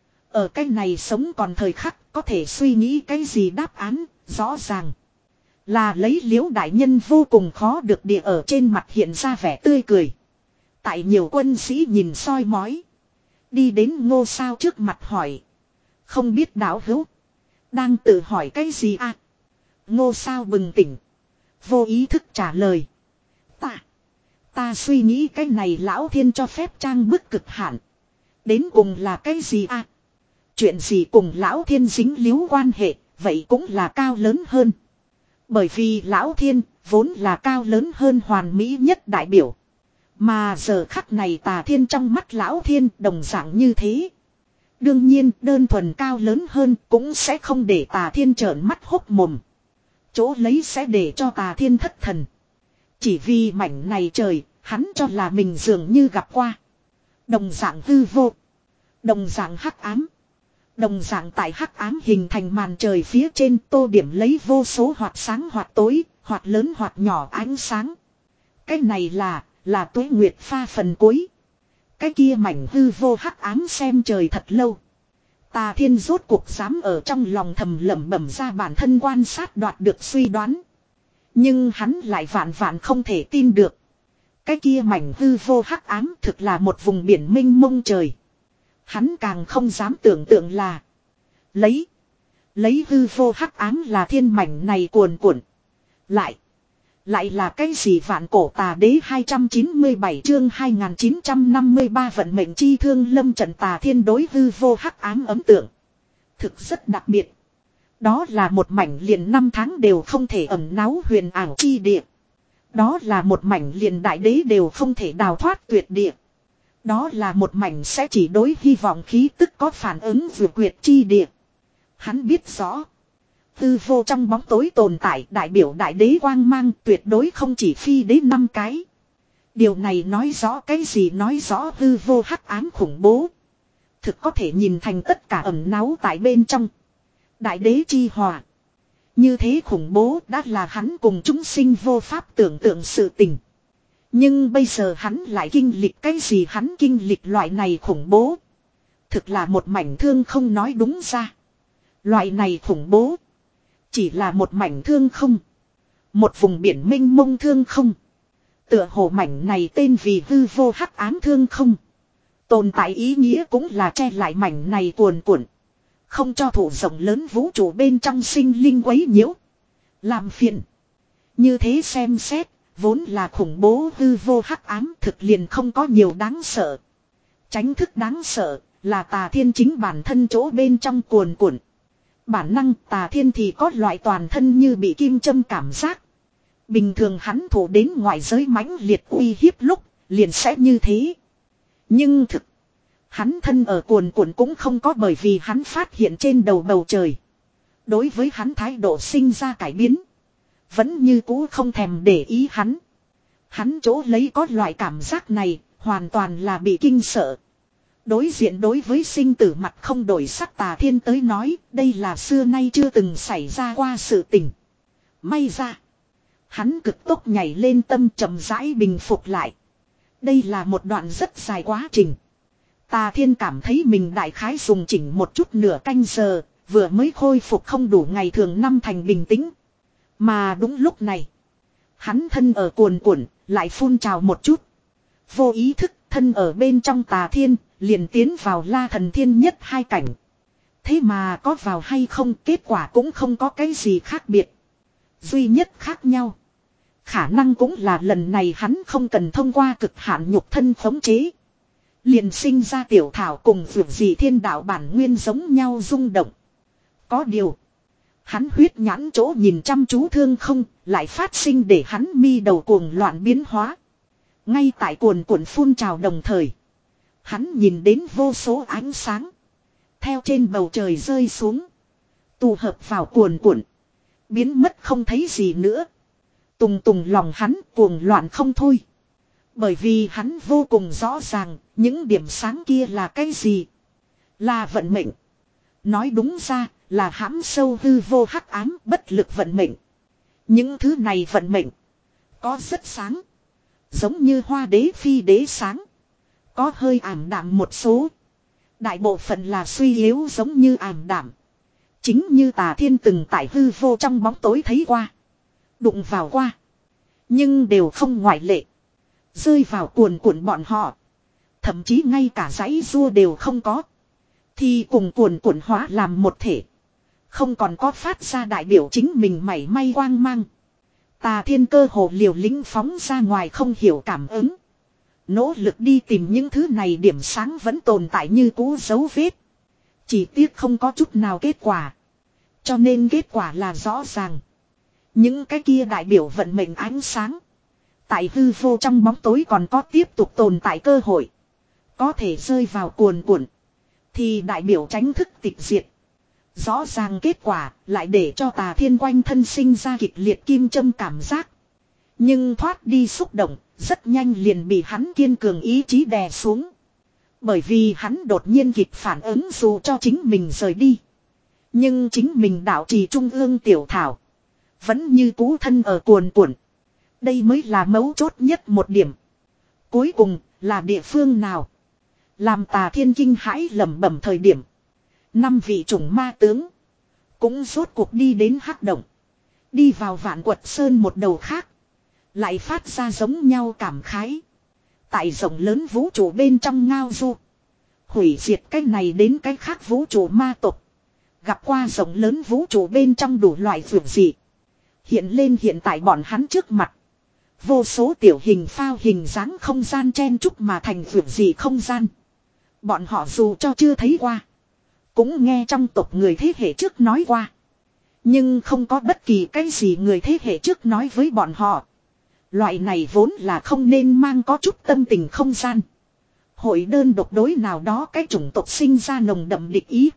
Ở cái này sống còn thời khắc có thể suy nghĩ cái gì đáp án rõ ràng. Là lấy Liễu đại nhân vô cùng khó được địa ở trên mặt hiện ra vẻ tươi cười. Tại nhiều quân sĩ nhìn soi mói. Đi đến Ngô Sao trước mặt hỏi. Không biết đạo hữu. Đang tự hỏi cái gì à? Ngô Sao bừng tỉnh. Vô ý thức trả lời. Ta. Ta suy nghĩ cái này lão thiên cho phép trang bức cực hạn. Đến cùng là cái gì à? Chuyện gì cùng lão thiên dính líu quan hệ. Vậy cũng là cao lớn hơn. Bởi vì lão thiên vốn là cao lớn hơn hoàn mỹ nhất đại biểu. Mà giờ khắc này Tà Thiên trong mắt lão thiên đồng dạng như thế. Đương nhiên đơn thuần cao lớn hơn cũng sẽ không để Tà Thiên trợn mắt hốc mồm. Chỗ lấy sẽ để cho Tà Thiên thất thần. Chỉ vì mảnh này trời, hắn cho là mình dường như gặp qua. Đồng dạng hư vô. Đồng dạng hắc ám. Đồng dạng tại hắc ám hình thành màn trời phía trên tô điểm lấy vô số hoạt sáng hoạt tối, hoạt lớn hoạt nhỏ ánh sáng. Cái này là, là tuế nguyệt pha phần cuối. Cái kia mảnh hư vô hắc ám xem trời thật lâu. Tà Thiên rốt cuộc dám ở trong lòng thầm lẩm bẩm ra bản thân quan sát đoạt được suy đoán. Nhưng hắn lại vạn vạn không thể tin được. Cái kia mảnh hư vô hắc ám thực là một vùng biển mênh mông trời. Hắn càng không dám tưởng tượng là Lấy Lấy hư vô hắc ám là thiên mảnh này cuồn cuộn. Lại Lại là cái gì vạn cổ tà đế hai trăm chín mươi bảy chương hai nghìn chín trăm năm mươi ba vận mệnh chi thương lâm trận Tà Thiên đối hư vô hắc ám ấn tượng. Thực rất đặc biệt. Đó là một mảnh liền năm tháng đều không thể ẩn náu huyền ảo chi địa. Đó là một mảnh liền đại đế đều không thể đào thoát tuyệt địa. Đó là một mảnh sẽ chỉ đối hy vọng khí tức có phản ứng vượt quyệt chi địa. Hắn biết rõ. Hư vô trong bóng tối tồn tại đại biểu đại đế quang mang tuyệt đối không chỉ phi đế năm cái. Điều này nói rõ cái gì nói rõ hư vô hắc ám khủng bố. Thực có thể nhìn thành tất cả ẩn náu tại bên trong. Đại đế chi hòa. Như thế khủng bố đã là hắn cùng chúng sinh vô pháp tưởng tượng sự tình. Nhưng bây giờ hắn lại kinh lịch cái gì hắn kinh lịch loại này khủng bố. Thực là một mảnh thương không nói đúng ra. Loại này khủng bố. Chỉ là một mảnh thương không. Một vùng biển mênh mông thương không. Tựa hồ mảnh này tên vì hư vô hắc ám thương không. Tồn tại ý nghĩa cũng là che lại mảnh này cuồn cuộn. Không cho thủ rộng lớn vũ trụ bên trong sinh linh quấy nhiễu. Làm phiền. Như thế xem xét. Vốn là khủng bố hư vô hắc ám thực liền không có nhiều đáng sợ. Tránh thức đáng sợ là Tà Thiên chính bản thân chỗ bên trong cuồn cuộn. Bản năng Tà Thiên thì có loại toàn thân như bị kim châm cảm giác. Bình thường hắn thủ đến ngoại giới mãnh liệt uy hiếp lúc liền sẽ như thế. Nhưng thực hắn thân ở cuồn cuộn cũng không có bởi vì hắn phát hiện trên đầu bầu trời. Đối với hắn thái độ sinh ra cải biến. Vẫn như cũ không thèm để ý hắn. Hắn chỗ lấy có loại cảm giác này hoàn toàn là bị kinh sợ. Đối diện đối với sinh tử mặt không đổi sắc Tà Thiên tới nói, đây là xưa nay chưa từng xảy ra qua sự tình. May ra, hắn cực tốc nhảy lên tâm chậm rãi bình phục lại. Đây là một đoạn rất dài quá trình. Tà Thiên cảm thấy mình đại khái dùng chỉnh một chút nửa canh giờ, vừa mới khôi phục không đủ ngày thường năm thành bình tĩnh. Mà đúng lúc này, hắn thân ở cuồn cuộn, lại phun trào một chút. Vô ý thức thân ở bên trong Tà Thiên, liền tiến vào La Thần Thiên nhất hai cảnh. Thế mà có vào hay không, kết quả cũng không có cái gì khác biệt. Duy nhất khác nhau, khả năng cũng là lần này hắn không cần thông qua cực hạn nhục thân khống chế, liền sinh ra tiểu thảo cùng vượt gì thiên đạo bản nguyên giống nhau rung động. Có điều, hắn huyết nhãn chỗ nhìn chăm chú thương không, lại phát sinh để hắn mi đầu cuồng loạn biến hóa. Ngay tại cuồn cuộn phun trào đồng thời, hắn nhìn đến vô số ánh sáng theo trên bầu trời rơi xuống, tụ hợp vào cuồn cuộn, biến mất không thấy gì nữa. Tùng tùng lòng hắn cuồng loạn không thôi. Bởi vì hắn vô cùng rõ ràng, những điểm sáng kia là cái gì? Là vận mệnh. Nói đúng ra, là hãm sâu hư vô hắc ám bất lực vận mệnh. Những thứ này vận mệnh, có rất sáng, giống như hoa đế phi đế sáng. Có hơi ảm đạm một số. Đại bộ phận là suy yếu giống như ảm đạm. Chính như Tà Thiên từng tại hư vô trong bóng tối thấy qua. Đụng vào qua. Nhưng đều không ngoại lệ. Rơi vào cuồn cuộn bọn họ. Thậm chí ngay cả dãy rua đều không có. Thì cùng cuồn cuộn hóa làm một thể. Không còn có phát ra đại biểu chính mình mảy may quang mang. Tà Thiên cơ hồ liều lĩnh phóng ra ngoài không hiểu cảm ứng. Nỗ lực đi tìm những thứ này điểm sáng vẫn tồn tại như cũ dấu vết. Chỉ tiếc không có chút nào kết quả. Cho nên kết quả là rõ ràng. Những cái kia đại biểu vận mệnh ánh sáng. Tại hư vô trong bóng tối còn có tiếp tục tồn tại cơ hội. Có thể rơi vào cuồn cuộn. Thì đại biểu tránh thức tịch diệt. Rõ ràng kết quả lại để cho Tà Thiên quanh thân sinh ra kịch liệt kim châm cảm giác. Nhưng thoát đi xúc động, rất nhanh liền bị hắn kiên cường ý chí đè xuống. Bởi vì hắn đột nhiên kịp phản ứng dù cho chính mình rời đi. Nhưng chính mình đạo trì trung ương tiểu thảo. Vẫn như cũ thân ở cuồn cuộn. Đây mới là mấu chốt nhất một điểm. Cuối cùng là địa phương nào? Làm Tà Thiên kinh hãi lẩm bẩm thời điểm. Năm vị chủng ma tướng. Cũng rốt cuộc đi đến hắc động. Đi vào Vạn Quật Sơn một đầu khác. Lại phát ra giống nhau cảm khái. Tại rộng lớn vũ trụ bên trong ngao du. Hủy diệt cái này đến cái khác vũ trụ ma tộc. Gặp qua rộng lớn vũ trụ bên trong đủ loại vượt dị. Hiện lên hiện tại bọn hắn trước mặt. Vô số tiểu hình phao hình dáng không gian chen chúc mà thành vượt dị không gian. Bọn họ dù cho chưa thấy qua. Cũng nghe trong tộc người thế hệ trước nói qua. Nhưng không có bất kỳ cái gì người thế hệ trước nói với bọn họ. Loại này vốn là không nên mang có chút tâm tình không gian. Hội đơn độc đối nào đó cái chủng tộc sinh ra nồng đậm địch ý.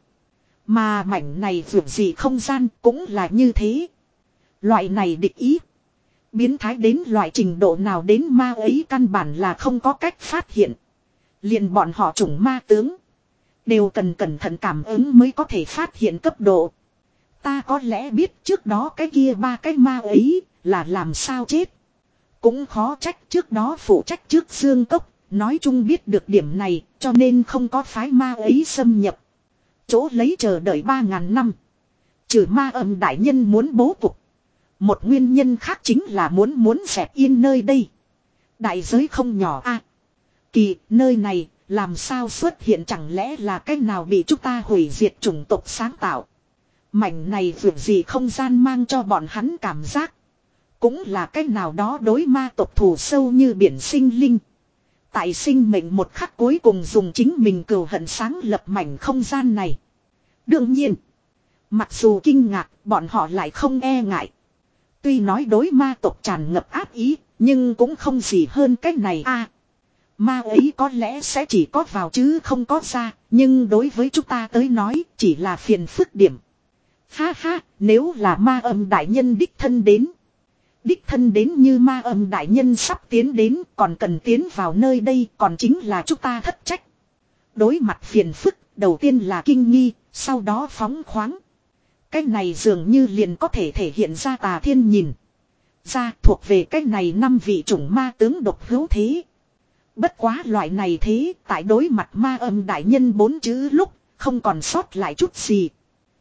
Mà mảnh này vượt gì không gian cũng là như thế. Loại này địch ý. Biến thái đến loại trình độ nào đến ma ấy căn bản là không có cách phát hiện. Liền bọn họ chủng ma tướng. Đều cần cẩn thận cảm ứng mới có thể phát hiện cấp độ. Ta có lẽ biết trước đó cái kia ba cái ma ấy là làm sao chết. Cũng khó trách trước đó phụ trách trước Dương Cốc. Nói chung biết được điểm này cho nên không có phái ma ấy xâm nhập. Chỗ lấy chờ đợi ba ngàn năm. Trừ ma âm đại nhân muốn bố cục. Một nguyên nhân khác chính là muốn muốn dẹp yên nơi đây. Đại giới không nhỏ a. Kỳ nơi này làm sao xuất hiện chẳng lẽ là cách nào bị chúng ta hủy diệt chủng tộc sáng tạo. Mảnh này vượt gì không gian mang cho bọn hắn cảm giác. Cũng là cách nào đó đối ma tộc thù sâu như biển sinh linh. Tại sinh mệnh một khắc cuối cùng dùng chính mình cừu hận sáng lập mảnh không gian này. Đương nhiên, mặc dù kinh ngạc, bọn họ lại không e ngại. Tuy nói đối ma tộc tràn ngập ác ý, nhưng cũng không gì hơn cách này a. À, ma ấy có lẽ sẽ chỉ có vào chứ không có ra, nhưng đối với chúng ta tới nói chỉ là phiền phức điểm. Ha ha, nếu là ma âm đại nhân đích thân đến. Đích thân đến như ma âm đại nhân sắp tiến đến còn cần tiến vào nơi đây còn chính là chúng ta thất trách. Đối mặt phiền phức, đầu tiên là kinh nghi, sau đó phóng khoáng. Cái này dường như liền có thể thể hiện ra Tà Thiên nhìn ra thuộc về cái này năm vị chủng ma tướng độc hữu thế. Bất quá loại này thế, tại đối mặt ma âm đại nhân bốn chữ lúc, không còn sót lại chút gì.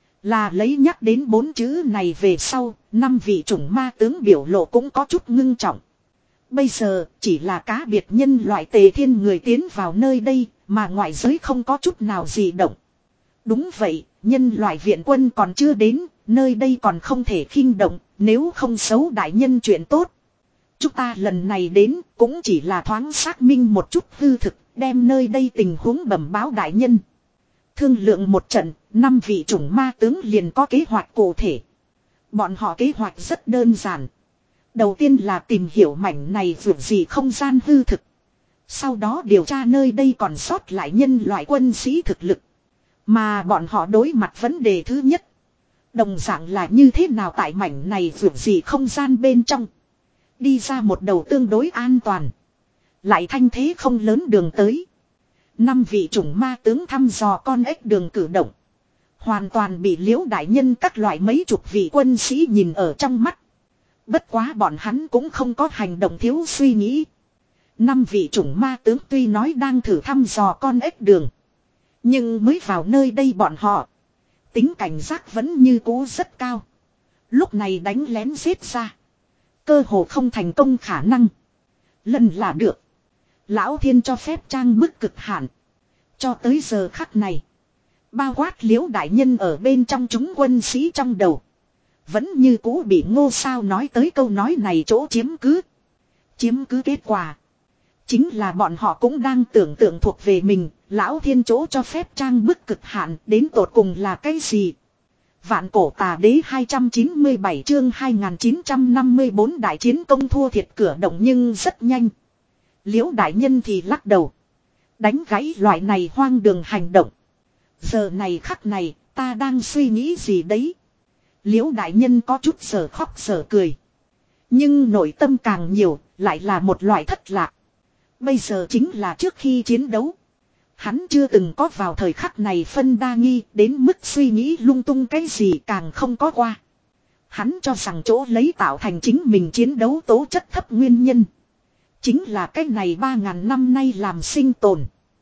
Là lấy nhắc đến bốn chữ này về sau, năm vị chủng ma tướng biểu lộ cũng có chút ngưng trọng. Bây giờ, chỉ là cá biệt nhân loại Tề Thiên người tiến vào nơi đây, mà ngoại giới không có chút nào gì động. Đúng vậy, nhân loại viện quân còn chưa đến, nơi đây còn không thể khinh động, nếu không xấu đại nhân chuyện tốt. Chúng ta lần này đến cũng chỉ là thoáng xác minh một chút hư thực, đem nơi đây tình huống bẩm báo đại nhân. Thương lượng một trận, năm vị chủng ma tướng liền có kế hoạch cụ thể. Bọn họ kế hoạch rất đơn giản. Đầu tiên là tìm hiểu mảnh này vượt gì không gian hư thực. Sau đó điều tra nơi đây còn sót lại nhân loại quân sĩ thực lực. Mà bọn họ đối mặt vấn đề thứ nhất. Đồng dạng là như thế nào tại mảnh này vượt gì không gian bên trong. Đi ra một đầu tương đối an toàn. Lại thanh thế không lớn đường tới. Năm vị chủng ma tướng thăm dò con ếch đường cử động. Hoàn toàn bị Liễu đại nhân các loại mấy chục vị quân sĩ nhìn ở trong mắt. Bất quá bọn hắn cũng không có hành động thiếu suy nghĩ. Năm vị chủng ma tướng tuy nói đang thử thăm dò con ếch đường. Nhưng mới vào nơi đây bọn họ. Tính cảnh giác vẫn như cũ rất cao. Lúc này đánh lén giết ra. Cơ hồ không thành công khả năng. Lần là được. Lão Thiên cho phép trang bức cực hạn. Cho tới giờ khắc này. Bao quát Liễu đại nhân ở bên trong chúng quân sĩ trong đầu. Vẫn như cũ bị Ngô Sao nói tới câu nói này chỗ chiếm cứ. Chiếm cứ kết quả. Chính là bọn họ cũng đang tưởng tượng thuộc về mình. Lão Thiên chỗ cho phép trang bức cực hạn đến tột cùng là cái gì. Vạn cổ tà đế hai trăm chín mươi bảy chương hai nghìn chín trăm năm mươi bốn đại chiến công thua thiệt cửa động nhưng rất nhanh. Liễu đại nhân thì lắc đầu. Đánh gãy loại này hoang đường hành động. Giờ này khắc này ta đang suy nghĩ gì đấy. Liễu đại nhân có chút sở khóc sở cười. Nhưng nội tâm càng nhiều lại là một loại thất lạc. Bây giờ chính là trước khi chiến đấu. Hắn chưa từng có vào thời khắc này phân đa nghi đến mức suy nghĩ lung tung cái gì càng không có qua. Hắn cho rằng chỗ lấy tạo thành chính mình chiến đấu tố chất thấp nguyên nhân. Chính là cái này ba ngàn năm nay làm sinh tồn.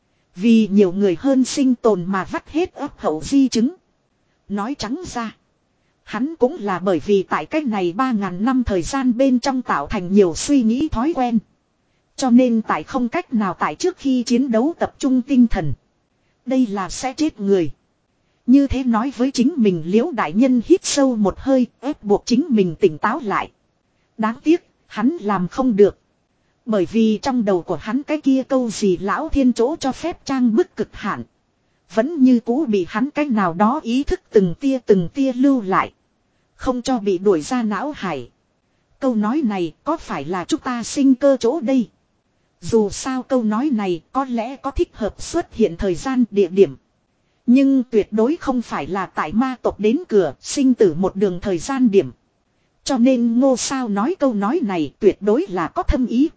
Vì nhiều người hơn sinh tồn mà vắt hết ấp hậu di chứng. Nói trắng ra. Hắn cũng là bởi vì tại cái này ba ngàn năm thời gian bên trong tạo thành nhiều suy nghĩ thói quen. Cho nên tại không cách nào tại trước khi chiến đấu tập trung tinh thần. Đây là sẽ chết người. Như thế nói với chính mình Liễu đại nhân hít sâu một hơi ép buộc chính mình tỉnh táo lại. Đáng tiếc, hắn làm không được. Bởi vì trong đầu của hắn cái kia câu gì Lão Thiên chỗ cho phép trang bức cực hạn. Vẫn như cũ bị hắn cách nào đó ý thức từng tia từng tia lưu lại. Không cho bị đuổi ra não hải. Câu nói này có phải là chúng ta sinh cơ chỗ đây? Dù sao câu nói này có lẽ có thích hợp xuất hiện thời gian địa điểm. Nhưng tuyệt đối không phải là tại ma tộc đến cửa sinh tử một đường thời gian điểm. Cho nên Ngô Sao nói câu nói này tuyệt đối là có thâm ý.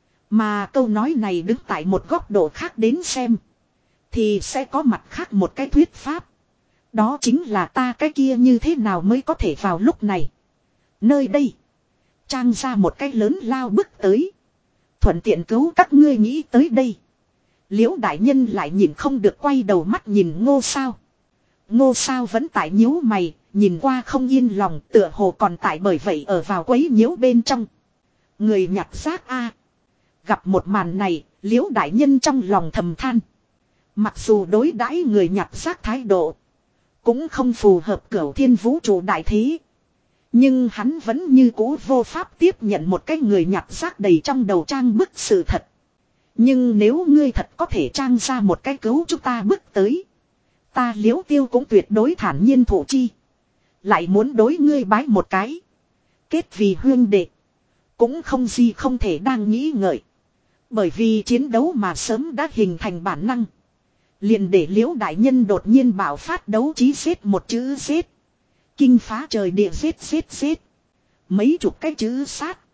Mà câu nói này đứng tại một góc độ khác đến xem. Thì sẽ có mặt khác một cái thuyết pháp. Đó chính là ta cái kia như thế nào mới có thể vào lúc này. Nơi đây. Trang ra một cái lớn lao bước tới. Thuận tiện cứu các ngươi nghĩ tới đây. Liễu đại nhân lại nhìn không được quay đầu mắt nhìn Ngô Sao. Ngô Sao vẫn tại nhíu mày. Nhìn qua không yên lòng tựa hồ còn tại bởi vậy ở vào quấy nhiễu bên trong. Người nhặt xác a. Gặp một màn này, Liễu đại nhân trong lòng thầm than. Mặc dù đối đãi người nhặt xác thái độ cũng không phù hợp cửu thiên vũ trụ đại thế. Nhưng hắn vẫn như cũ vô pháp tiếp nhận một cái người nhặt xác đầy trong đầu trang bức sự thật. Nhưng nếu ngươi thật có thể trang ra một cái cứu chúng ta bước tới. Ta Liễu Tiêu cũng tuyệt đối thản nhiên thụ chi. Lại muốn đối ngươi bái một cái. Kết vì huyên đệ. Cũng không gì không thể đang nghĩ ngợi. Bởi vì chiến đấu mà sớm đã hình thành bản năng. Liền để Liễu đại nhân đột nhiên bảo phát đấu chí giết một chữ giết. Kinh phá trời địa giết giết giết. Mấy chục cái chữ sát.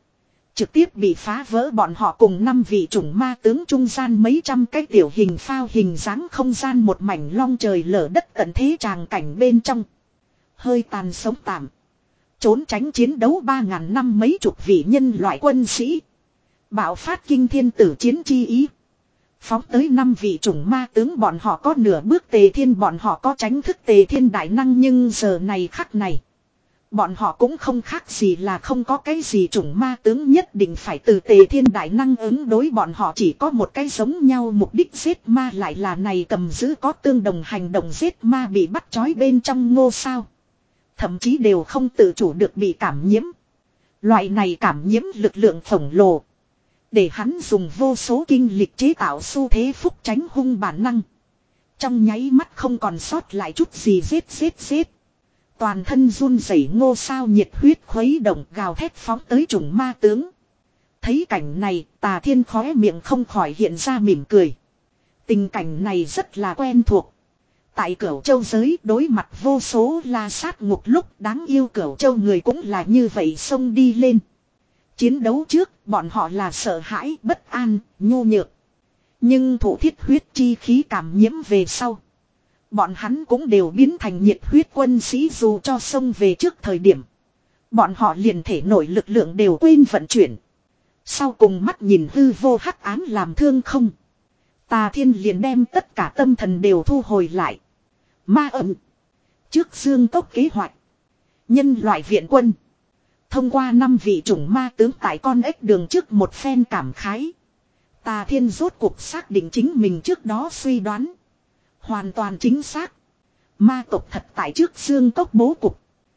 Trực tiếp bị phá vỡ, bọn họ cùng năm vị chủng ma tướng trung gian mấy trăm cái tiểu hình phao hình dáng không gian, một mảnh long trời lở đất tận thế tràng cảnh bên trong. Hơi tàn sống tạm. Trốn tránh chiến đấu ba ngàn năm mấy chục vị nhân loại quân sĩ. Bạo phát kinh thiên tử chiến chi ý. Phóng tới năm vị chủng ma tướng, bọn họ có nửa bước tề thiên, bọn họ có tránh thức tề thiên đại năng, nhưng giờ này khắc này. Bọn họ cũng không khác gì là không có cái gì chủng ma tướng nhất định phải từ tề thiên đại năng ứng đối, bọn họ chỉ có một cái giống nhau mục đích giết ma, lại là này cầm giữ có tương đồng hành động giết ma bị bắt trói bên trong Ngô Sao. Thậm chí đều không tự chủ được bị cảm nhiễm. Loại này cảm nhiễm lực lượng khổng lồ. Để hắn dùng vô số kinh lịch chế tạo xu thế phúc tránh hung bản năng. Trong nháy mắt không còn sót lại chút gì, giết giết giết. Toàn thân run rẩy Ngô Sao nhiệt huyết khuấy động, gào thét phóng tới chủng ma tướng. Thấy cảnh này, Tà Thiên khóe miệng không khỏi hiện ra mỉm cười. Tình cảnh này rất là quen thuộc. Tại Cửu Châu giới đối mặt vô số la sát ngục lúc, đáng yêu Cửu Châu người cũng là như vậy xông đi lên. Chiến đấu trước, bọn họ là sợ hãi, bất an, nhu nhược. Nhưng thổ thiết huyết chi khí cảm nhiễm về sau. Bọn hắn cũng đều biến thành nhiệt huyết quân sĩ, dù cho xông về trước thời điểm. Bọn họ liền thể nổi lực lượng đều quên vận chuyển. Sau cùng mắt nhìn hư vô hắc ám làm thương không. Tà Thiên liền đem tất cả tâm thần đều thu hồi lại. Ma ẩm. Trước dương tốc kế hoạch. Nhân loại viện quân. Thông qua năm vị chủng ma tướng tại con ếch đường trước một phen cảm khái. Tà Thiên rốt cuộc xác định chính mình trước đó suy đoán. Hoàn toàn chính xác. Ma tộc thật tại trước dương tốc bố cục.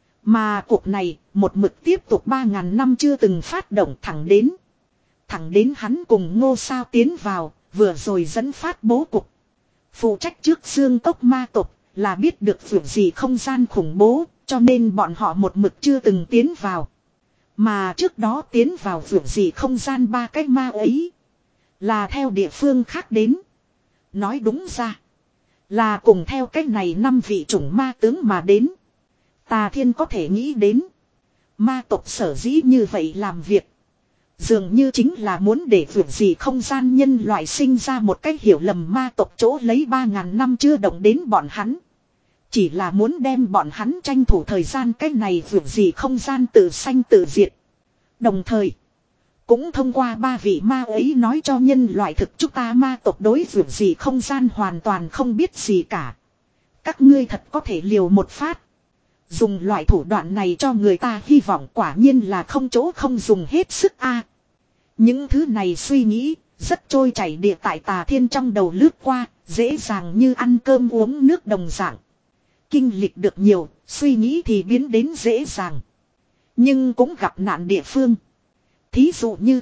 Mà cuộc này một mực tiếp tục ba ngàn năm chưa từng phát động, thẳng đến. Thẳng đến hắn cùng Ngô Sao tiến vào, vừa rồi dẫn phát bố cục. Phụ trách trước dương tốc ma tộc là biết được việc gì không gian khủng bố, cho nên bọn họ một mực chưa từng tiến vào. Mà trước đó tiến vào việc gì không gian ba cái ma ấy. Là theo địa phương khác đến. Nói đúng ra. Là cùng theo cách này năm vị chủng ma tướng mà đến. Tà Thiên có thể nghĩ đến. Ma tộc sở dĩ như vậy làm việc. Dường như chính là muốn để việc gì không gian nhân loại sinh ra một cách hiểu lầm, ma tộc chỗ lấy ba ngàn năm chưa động đến bọn hắn. Chỉ là muốn đem bọn hắn tranh thủ thời gian, cái này việc gì không gian tự sanh tự diệt. Đồng thời. Cũng thông qua ba vị ma ấy nói cho nhân loại thực chúng ta ma tộc đối việc gì không gian hoàn toàn không biết gì cả. Các ngươi thật có thể liều một phát. Dùng loại thủ đoạn này cho người ta hy vọng, quả nhiên là không chỗ không dùng hết sức a. Những thứ này suy nghĩ rất trôi chảy địa tại Tà Thiên trong đầu lướt qua, dễ dàng như ăn cơm uống nước đồng dạng. Kinh lịch được nhiều, suy nghĩ thì biến đến dễ dàng. Nhưng cũng gặp nạn địa phương. Thí dụ như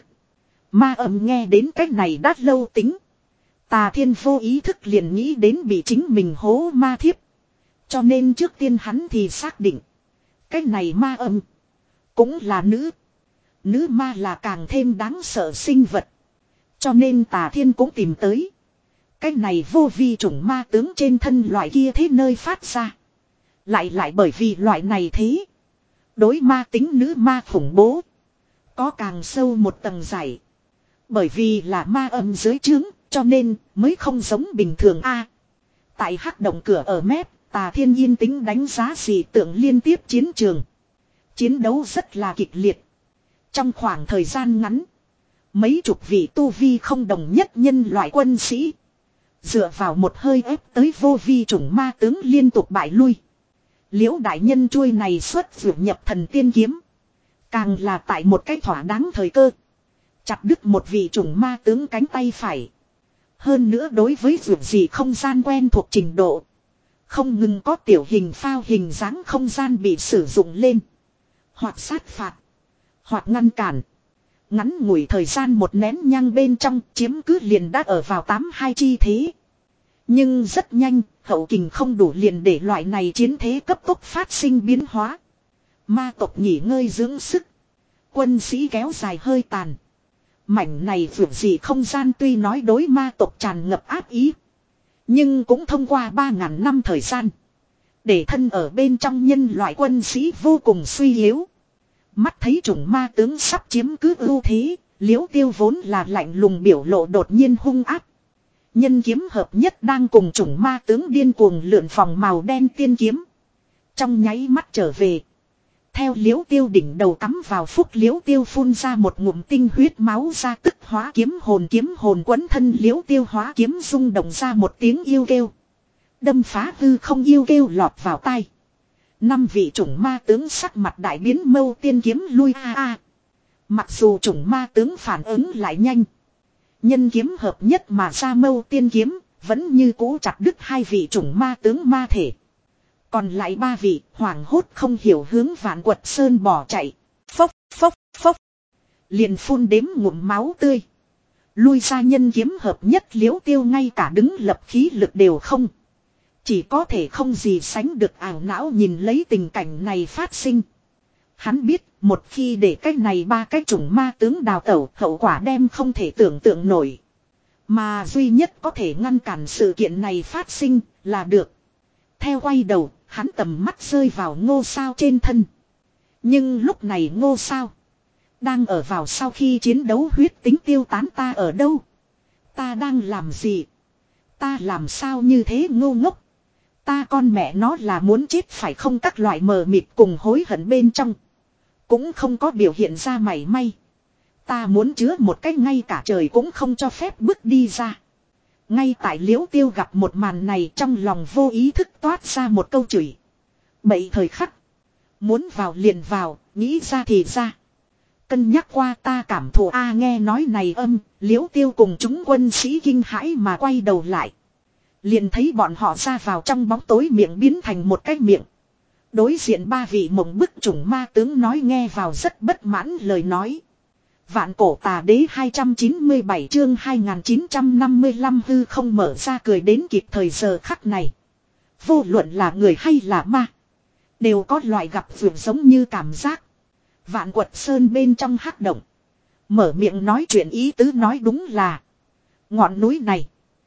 ma ầm nghe đến cách này đã lâu tính. Tà Thiên vô ý thức liền nghĩ đến bị chính mình hố ma thiếp. Cho nên trước tiên hắn thì xác định. Cách này ma ầm cũng là nữ. Nữ ma là càng thêm đáng sợ sinh vật. Cho nên Tà Thiên cũng tìm tới. Cách này vô vi chủng ma tướng trên thân loại kia thế nơi phát ra. Lại lại bởi vì loại này thế. Đối ma tính nữ ma khủng bố. Có càng sâu một tầng dày. Bởi vì là ma âm dưới trướng, cho nên mới không giống bình thường a. Tại hắc động cửa ở mép, Tà Thiên yên tĩnh đánh giá dị tượng liên tiếp chiến trường. Chiến đấu rất là kịch liệt. Trong khoảng thời gian ngắn, mấy chục vị tu vi không đồng nhất nhân loại quân sĩ. Dựa vào một hơi ép tới vô vi chủng ma tướng liên tục bại lui. Liễu đại nhân chuôi này xuất vượt nhập thần tiên kiếm. Càng là tại một cái thỏa đáng thời cơ. Chặt đứt một vị chủng ma tướng cánh tay phải. Hơn nữa đối với vượt gì không gian quen thuộc trình độ. Không ngừng có tiểu hình phao hình dáng không gian bị sử dụng lên. Hoặc sát phạt. Hoặc ngăn cản. Ngắn ngủi thời gian một nén nhang bên trong chiếm cứ liền đã ở vào tám hai chi thế. Nhưng rất nhanh, hậu kình không đủ liền để loại này chiến thế cấp tốc phát sinh biến hóa. Ma tộc nghỉ ngơi dưỡng sức. Quân sĩ kéo dài hơi tàn. Mảnh này vượt gì không gian tuy nói đối ma tộc tràn ngập áp ý. Nhưng cũng thông qua ba ngàn năm thời gian. Để thân ở bên trong nhân loại quân sĩ vô cùng suy yếu. Mắt thấy chủng ma tướng sắp chiếm cứ ưu thế, Liễu Tiêu vốn là lạnh lùng biểu lộ đột nhiên hung áp. Nhân kiếm hợp nhất đang cùng chủng ma tướng điên cuồng lượn vòng màu đen tiên kiếm. Trong nháy mắt trở về. Theo Liễu Tiêu đỉnh đầu cắm vào phúc Liễu Tiêu phun ra một ngụm tinh huyết máu ra tức hóa kiếm hồn kiếm hồn quấn thân Liễu Tiêu hóa kiếm rung động ra một tiếng yêu kêu. Đâm phá hư không yêu kêu lọt vào tai. Năm vị chủng ma tướng sắc mặt đại biến mâu tiên kiếm lui a a. Mặc dù chủng ma tướng phản ứng lại nhanh. Nhân kiếm hợp nhất mà ra mâu tiên kiếm, vẫn như cũ chặt đứt hai vị chủng ma tướng ma thể. Còn lại ba vị, hoảng hốt không hiểu hướng Vạn Quật Sơn bỏ chạy. Phốc, phốc, phốc. Liền phun đếm ngụm máu tươi. Lui ra nhân kiếm hợp nhất Liễu Tiêu ngay cả đứng lập khí lực đều không. Chỉ có thể không gì sánh được ảo não nhìn lấy tình cảnh này phát sinh. Hắn biết, một khi để cách này ba cái chủng ma tướng đào tẩu, hậu quả đem không thể tưởng tượng nổi. Mà duy nhất có thể ngăn cản sự kiện này phát sinh là được. Theo quay đầu, hắn tầm mắt rơi vào Ngô Sao trên thân. Nhưng lúc này Ngô Sao đang ở vào sau khi chiến đấu huyết tính tiêu tán ta ở đâu? Ta đang làm gì? Ta làm sao như thế ngô ngốc? Ta con mẹ nó là muốn chết phải không các loại mờ mịt cùng hối hận bên trong. Cũng không có biểu hiện ra mảy may. Ta muốn chứa một cách ngay cả trời cũng không cho phép bước đi ra. Ngay tại Liễu Tiêu gặp một màn này trong lòng vô ý thức toát ra một câu chửi. Bậy thời khắc. Muốn vào liền vào, nghĩ ra thì ra. Cân nhắc qua ta cảm thụ a nghe nói này âm, Liễu Tiêu cùng chúng quân sĩ kinh hãi mà quay đầu lại. Liền thấy bọn họ ra vào trong bóng tối miệng biến thành một cái miệng. Đối diện ba vị mộng bức chủng ma tướng nói nghe vào rất bất mãn lời nói. Vạn cổ tà đế hai trăm chín mươi bảy chương hai nghìn chín trăm năm mươi lăm hư không mở ra cười đến kịp thời giờ khắc này. Vô luận là người hay là ma. Đều có loại gặp vượt giống như cảm giác. Vạn Quật Sơn bên trong hắc động. Mở miệng nói chuyện ý tứ nói đúng là. Ngọn núi này.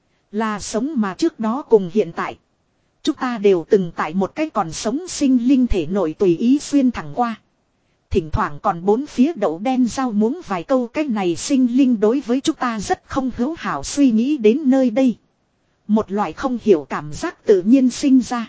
Là sống mà trước đó cùng hiện tại. Chúng ta đều từng tại một cái còn sống sinh linh thể nội tùy ý xuyên thẳng qua. Thỉnh thoảng còn bốn phía đậu đen rau muống vài câu cái này sinh linh đối với chúng ta rất không hữu hảo suy nghĩ đến nơi đây. Một loại không hiểu cảm giác tự nhiên sinh ra.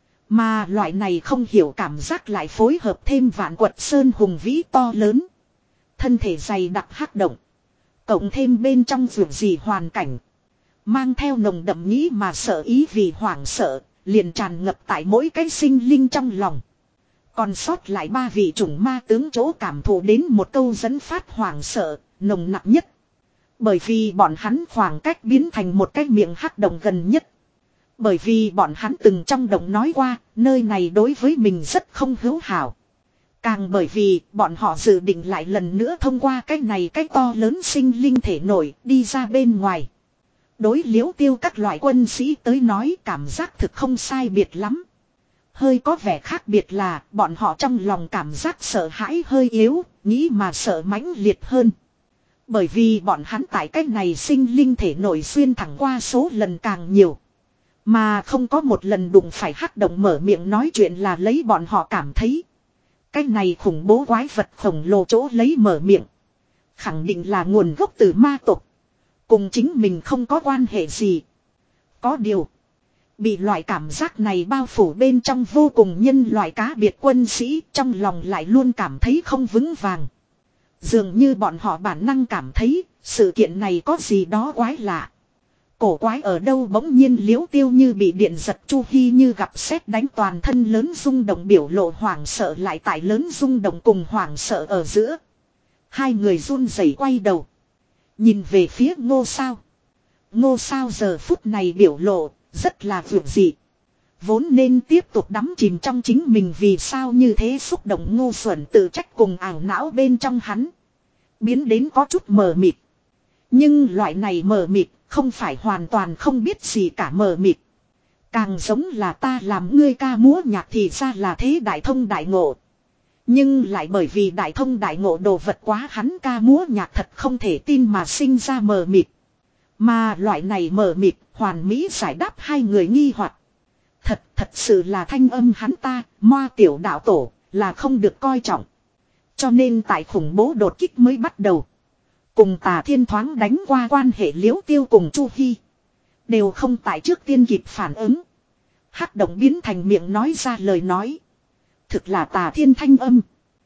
Mà loại này không hiểu cảm giác lại phối hợp thêm Vạn Quật Sơn hùng vĩ to lớn. Thân thể dày đặc hắc động. Cộng thêm bên trong vượt gì hoàn cảnh. Mang theo nồng đậm nghĩ mà sợ ý vì hoảng sợ, liền tràn ngập tại mỗi cái sinh linh trong lòng. Còn sót lại ba vị chủng ma tướng chỗ cảm thụ đến một câu dẫn phát hoảng sợ, nồng nặng nhất. Bởi vì bọn hắn khoảng cách biến thành một cái miệng hắc động gần nhất. Bởi vì bọn hắn từng trong động nói qua, nơi này đối với mình rất không hữu hảo. Càng bởi vì bọn họ dự định lại lần nữa thông qua cái này cái to lớn sinh linh thể nổi đi ra bên ngoài. Đối Liễu Tiêu các loại quân sĩ tới nói cảm giác thực không sai biệt lắm. Hơi có vẻ khác biệt là bọn họ trong lòng cảm giác sợ hãi hơi yếu, nghĩ mà sợ mãnh liệt hơn. Bởi vì bọn hắn tại cách này sinh linh thể nổi xuyên thẳng qua số lần càng nhiều. Mà không có một lần đụng phải hắc động mở miệng nói chuyện là lấy bọn họ cảm thấy. Cách này khủng bố quái vật khổng lồ chỗ lấy mở miệng. Khẳng định là nguồn gốc từ ma tộc. Cùng chính mình không có quan hệ gì. Có điều. Bị loại cảm giác này bao phủ bên trong vô cùng nhân loại cá biệt quân sĩ trong lòng lại luôn cảm thấy không vững vàng. Dường như bọn họ bản năng cảm thấy sự kiện này có gì đó quái lạ. Cổ quái ở đâu bỗng nhiên Liễu Tiêu như bị điện giật Chu Hi như gặp sét đánh toàn thân lớn rung động biểu lộ hoảng sợ lại tại lớn rung động cùng hoảng sợ ở giữa. Hai người run rẩy quay đầu. Nhìn về phía Ngô Sao. Ngô Sao giờ phút này biểu lộ rất là vượt dị. Vốn nên tiếp tục đắm chìm trong chính mình vì sao như thế xúc động ngu xuẩn tự trách cùng ảo não bên trong hắn. Biến đến có chút mờ mịt. Nhưng loại này mờ mịt không phải hoàn toàn không biết gì cả mờ mịt. Càng giống là ta làm ngươi ca múa nhạc thì ra là thế đại thông đại ngộ. Nhưng lại bởi vì đại thông đại ngộ đồ vật quá hắn ca múa nhạc thật không thể tin mà sinh ra mờ mịt. Mà loại này mờ mịt hoàn mỹ giải đáp hai người nghi hoặc. Thật thật sự là thanh âm hắn ta, Moa tiểu đạo tổ, là không được coi trọng. Cho nên tại khủng bố đột kích mới bắt đầu. Cùng Tà Thiên thoáng đánh qua quan hệ Liễu Tiêu cùng Chu Hi. Đều không tại trước tiên kịp phản ứng. Hắc động biến thành miệng nói ra lời nói. Thực là Tà Thiên thanh âm.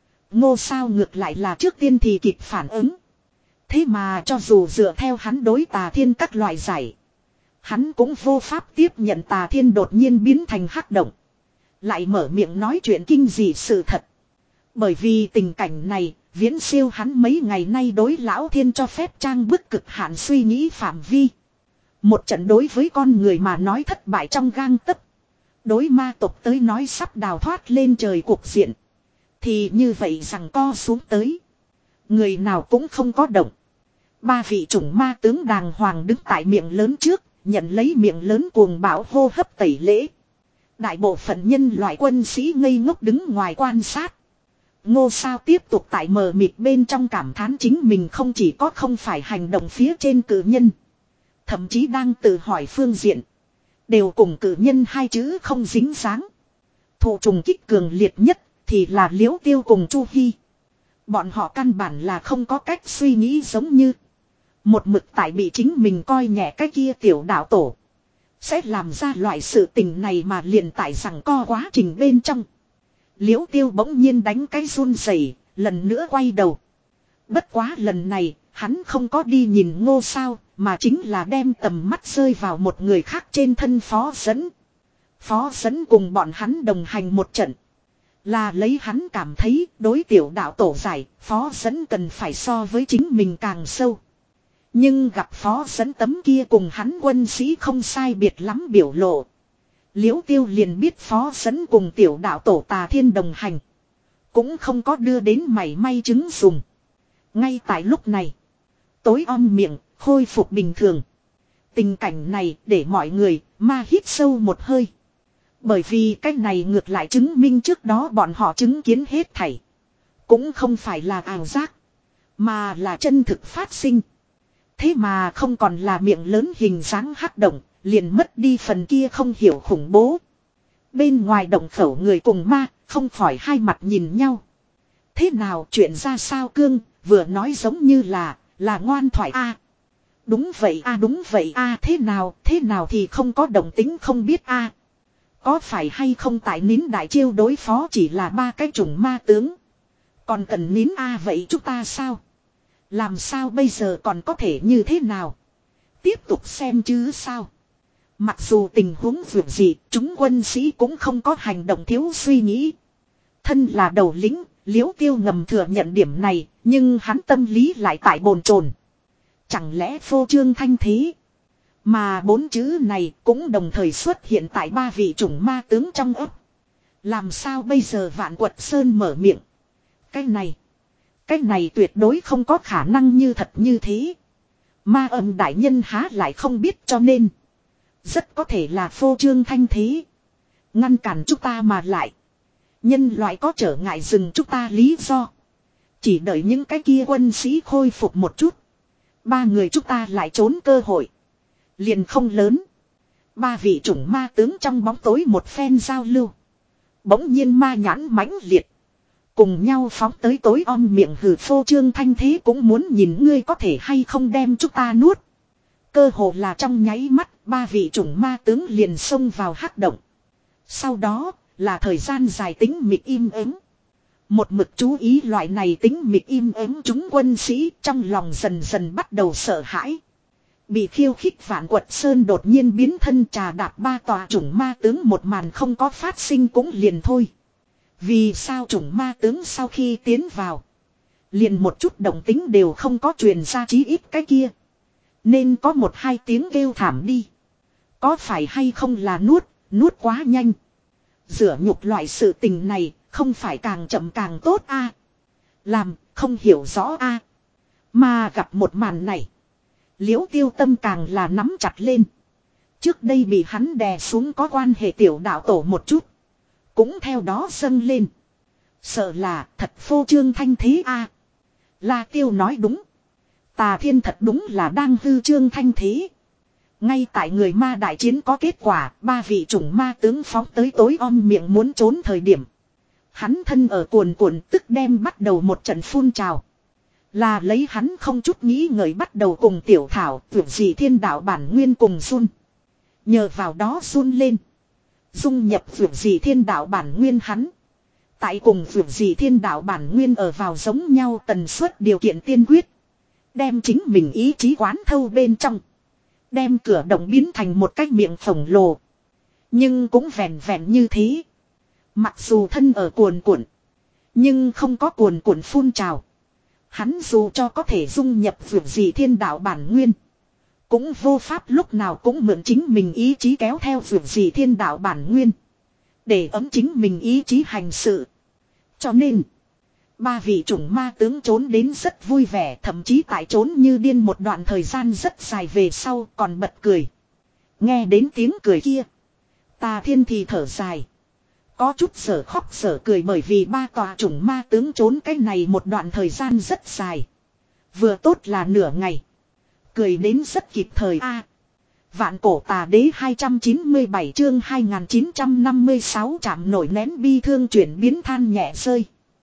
Ngô Sao ngược lại là trước tiên thì kịp phản ứng. Thế mà cho dù dựa theo hắn đối Tà Thiên các loại giải. Hắn cũng vô pháp tiếp nhận Tà Thiên đột nhiên biến thành hắc động. Lại mở miệng nói chuyện kinh dị sự thật. Bởi vì tình cảnh này, viễn siêu hắn mấy ngày nay đối Lão Thiên cho phép trang bức cực hạn suy nghĩ phạm vi. Một trận đối với con người mà nói thất bại trong gang tấc. Đối ma tộc tới nói sắp đào thoát lên trời cuộc diện. Thì như vậy rằng co xuống tới. Người nào cũng không có động. Ba vị chủng ma tướng đàng hoàng đứng tại miệng lớn trước, nhận lấy miệng lớn cuồng bão hô hấp tẩy lễ. Đại bộ phận nhân loại quân sĩ ngây ngốc đứng ngoài quan sát. Ngô Sao tiếp tục tại mờ mịt bên trong cảm thán chính mình không chỉ có không phải hành động phía trên cử nhân. Thậm chí đang tự hỏi phương diện. Đều cùng cử nhân hai chữ không dính dáng. Thụ trùng kích cường liệt nhất thì là Liễu Tiêu cùng Chu Hi. Bọn họ căn bản là không có cách suy nghĩ giống như. Một mực tại bị chính mình coi nhẹ cái kia tiểu đạo tổ. Sẽ làm ra loại sự tình này mà liền tại rằng co quá trình bên trong. Liễu Tiêu bỗng nhiên đánh cái run rẩy, lần nữa quay đầu. Bất quá lần này, hắn không có đi nhìn Ngô Sao, mà chính là đem tầm mắt rơi vào một người khác trên thân Phó Dẫn. Phó Dẫn cùng bọn hắn đồng hành một trận. Là lấy hắn cảm thấy đối tiểu đạo tổ giải, Phó Dẫn cần phải so với chính mình càng sâu. Nhưng gặp Phó Dẫn tấm kia cùng hắn quân sĩ không sai biệt lắm biểu lộ. Liễu Tiêu liền biết Phó Dẫn cùng tiểu đạo tổ Tà Thiên đồng hành. Cũng không có đưa đến mảy may chứng dùng. Ngay tại lúc này. Tối om miệng, khôi phục bình thường. Tình cảnh này để mọi người ma hít sâu một hơi. Bởi vì cái này ngược lại chứng minh trước đó bọn họ chứng kiến hết thảy. Cũng không phải là ảo giác. Mà là chân thực phát sinh. Thế mà không còn là miệng lớn hình dáng hắc động. Liền mất đi phần kia không hiểu khủng bố. Bên ngoài động khẩu người cùng ma, không khỏi hai mặt nhìn nhau. Thế nào chuyện ra sao cương, vừa nói giống như là, là ngoan thoại a. Đúng vậy a đúng vậy a thế nào, thế nào thì không có động tính không biết a. Có phải hay không tại nín đại chiêu đối phó chỉ là ba cái chủng ma tướng. Còn cần nín a vậy chúng ta sao? Làm sao bây giờ còn có thể như thế nào? Tiếp tục xem chứ sao? Mặc dù tình huống vượt gì, chúng quân sĩ cũng không có hành động thiếu suy nghĩ. Thân là đầu lĩnh, Liễu Tiêu ngầm thừa nhận điểm này, nhưng hắn tâm lý lại tại bồn chồn. Chẳng lẽ phô trương thanh thế? Mà bốn chữ này cũng đồng thời xuất hiện tại ba vị chủng ma tướng trong ấp. Làm sao bây giờ Vạn Quật Sơn mở miệng? Cái này, cái này tuyệt đối không có khả năng như thật như thế. Ma âm đại nhân há lại không biết cho nên. Rất có thể là phô trương thanh thế. Ngăn cản chúng ta mà lại. Nhân loại có trở ngại dừng chúng ta lý do. Chỉ đợi những cái kia quân sĩ khôi phục một chút. Ba người chúng ta lại trốn cơ hội. Liền không lớn. Ba vị chủng ma tướng trong bóng tối một phen giao lưu. Bỗng nhiên ma nhãn mãnh liệt. Cùng nhau phóng tới tối om miệng hừ phô trương thanh thế cũng muốn nhìn ngươi có thể hay không đem chúng ta nuốt. Cơ hồ là trong nháy mắt, ba vị chủng ma tướng liền xông vào hắc động. Sau đó, là thời gian dài tính mịch im ắng. Một mực chú ý loại này tính mịch im ắng chúng quân sĩ trong lòng dần dần bắt đầu sợ hãi. Bị khiêu khích Vạn Quật Sơn đột nhiên biến thân trà đạp ba tòa chủng ma tướng một màn không có phát sinh cũng liền thôi. Vì sao chủng ma tướng sau khi tiến vào, liền một chút động tính đều không có truyền ra chí ít cái kia. Nên có một hai tiếng kêu thảm đi. Có phải hay không là nuốt, nuốt quá nhanh. Rửa nhục loại sự tình này, không phải càng chậm càng tốt a. À? Làm, không hiểu rõ a. À? Mà gặp một màn này. Liễu Tiêu tâm càng là nắm chặt lên. Trước đây bị hắn đè xuống có quan hệ tiểu đạo tổ một chút. Cũng theo đó dâng lên. Sợ là thật phô trương thanh thế a. À? La Tiêu nói đúng. Tà Thiên thật đúng là đang hư trương thanh thế. Ngay tại người ma đại chiến có kết quả, ba vị chủng ma tướng phóng tới tối om miệng muốn trốn thời điểm. Hắn thân ở cuồn cuộn tức đem bắt đầu một trận phun trào. Là lấy hắn không chút nghĩ ngợi bắt đầu cùng tiểu thảo vượt gì thiên đạo bản nguyên cùng run. Nhờ vào đó run lên. Dung nhập vượt gì thiên đạo bản nguyên hắn. Tại cùng vượt gì thiên đạo bản nguyên ở vào giống nhau tần suất điều kiện tiên quyết. Đem chính mình ý chí quán thâu bên trong. Đem cửa động biến thành một cái miệng khổng lồ. Nhưng cũng vẹn vẹn như thế. Mặc dù thân ở cuồn cuộn. Nhưng không có cuồn cuộn phun trào. Hắn dù cho có thể dung nhập vượt gì thiên đạo bản nguyên. Cũng vô pháp lúc nào cũng mượn chính mình ý chí kéo theo vượt gì thiên đạo bản nguyên. Để ấm chính mình ý chí hành sự. Cho nên. Ba vị chủng ma tướng trốn đến rất vui vẻ. Thậm chí tại trốn như điên một đoạn thời gian rất dài về sau còn bật cười. Nghe đến tiếng cười kia. Tà Thiên thì thở dài. Có chút sở khóc sở cười bởi vì ba tòa chủng ma tướng trốn cái này một đoạn thời gian rất dài. Vừa tốt là nửa ngày. Cười đến rất kịp thời a. À, vạn cổ tà đế hai trăm chín mươi bảy chương hai nghìn chín trăm năm mươi sáu chạm nổi nén bi thương chuyển biến than nhẹ rơi.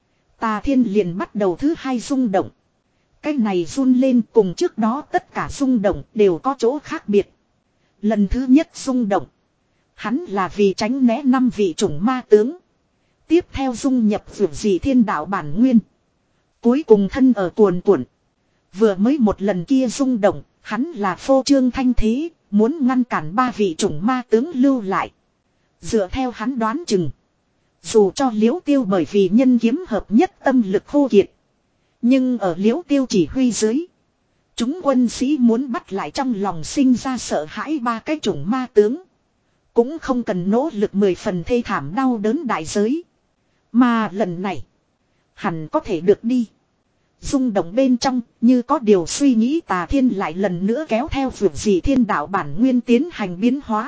Tà Thiên liền bắt đầu thứ hai rung động. Cái này run lên cùng trước đó tất cả rung động đều có chỗ khác biệt. Lần thứ nhất rung động. Hắn là vì tránh né năm vị chủng ma tướng. Tiếp theo dung nhập vượt gì thiên đạo bản nguyên. Cuối cùng thân ở cuồn cuộn. Vừa mới một lần kia rung động, hắn là phô trương thanh thế, muốn ngăn cản ba vị chủng ma tướng lưu lại. Dựa theo hắn đoán chừng. Dù cho Liễu Tiêu bởi vì nhân kiếm hợp nhất tâm lực khô kiệt. Nhưng ở Liễu Tiêu chỉ huy dưới. Chúng quân sĩ muốn bắt lại trong lòng sinh ra sợ hãi ba cái chủng ma tướng. Cũng không cần nỗ lực mười phần thê thảm đau đớn đại giới. Mà lần này. Hẳn có thể được đi. Rung động bên trong như có điều suy nghĩ Tà Thiên lại lần nữa kéo theo vượt gì thiên đạo bản nguyên tiến hành biến hóa.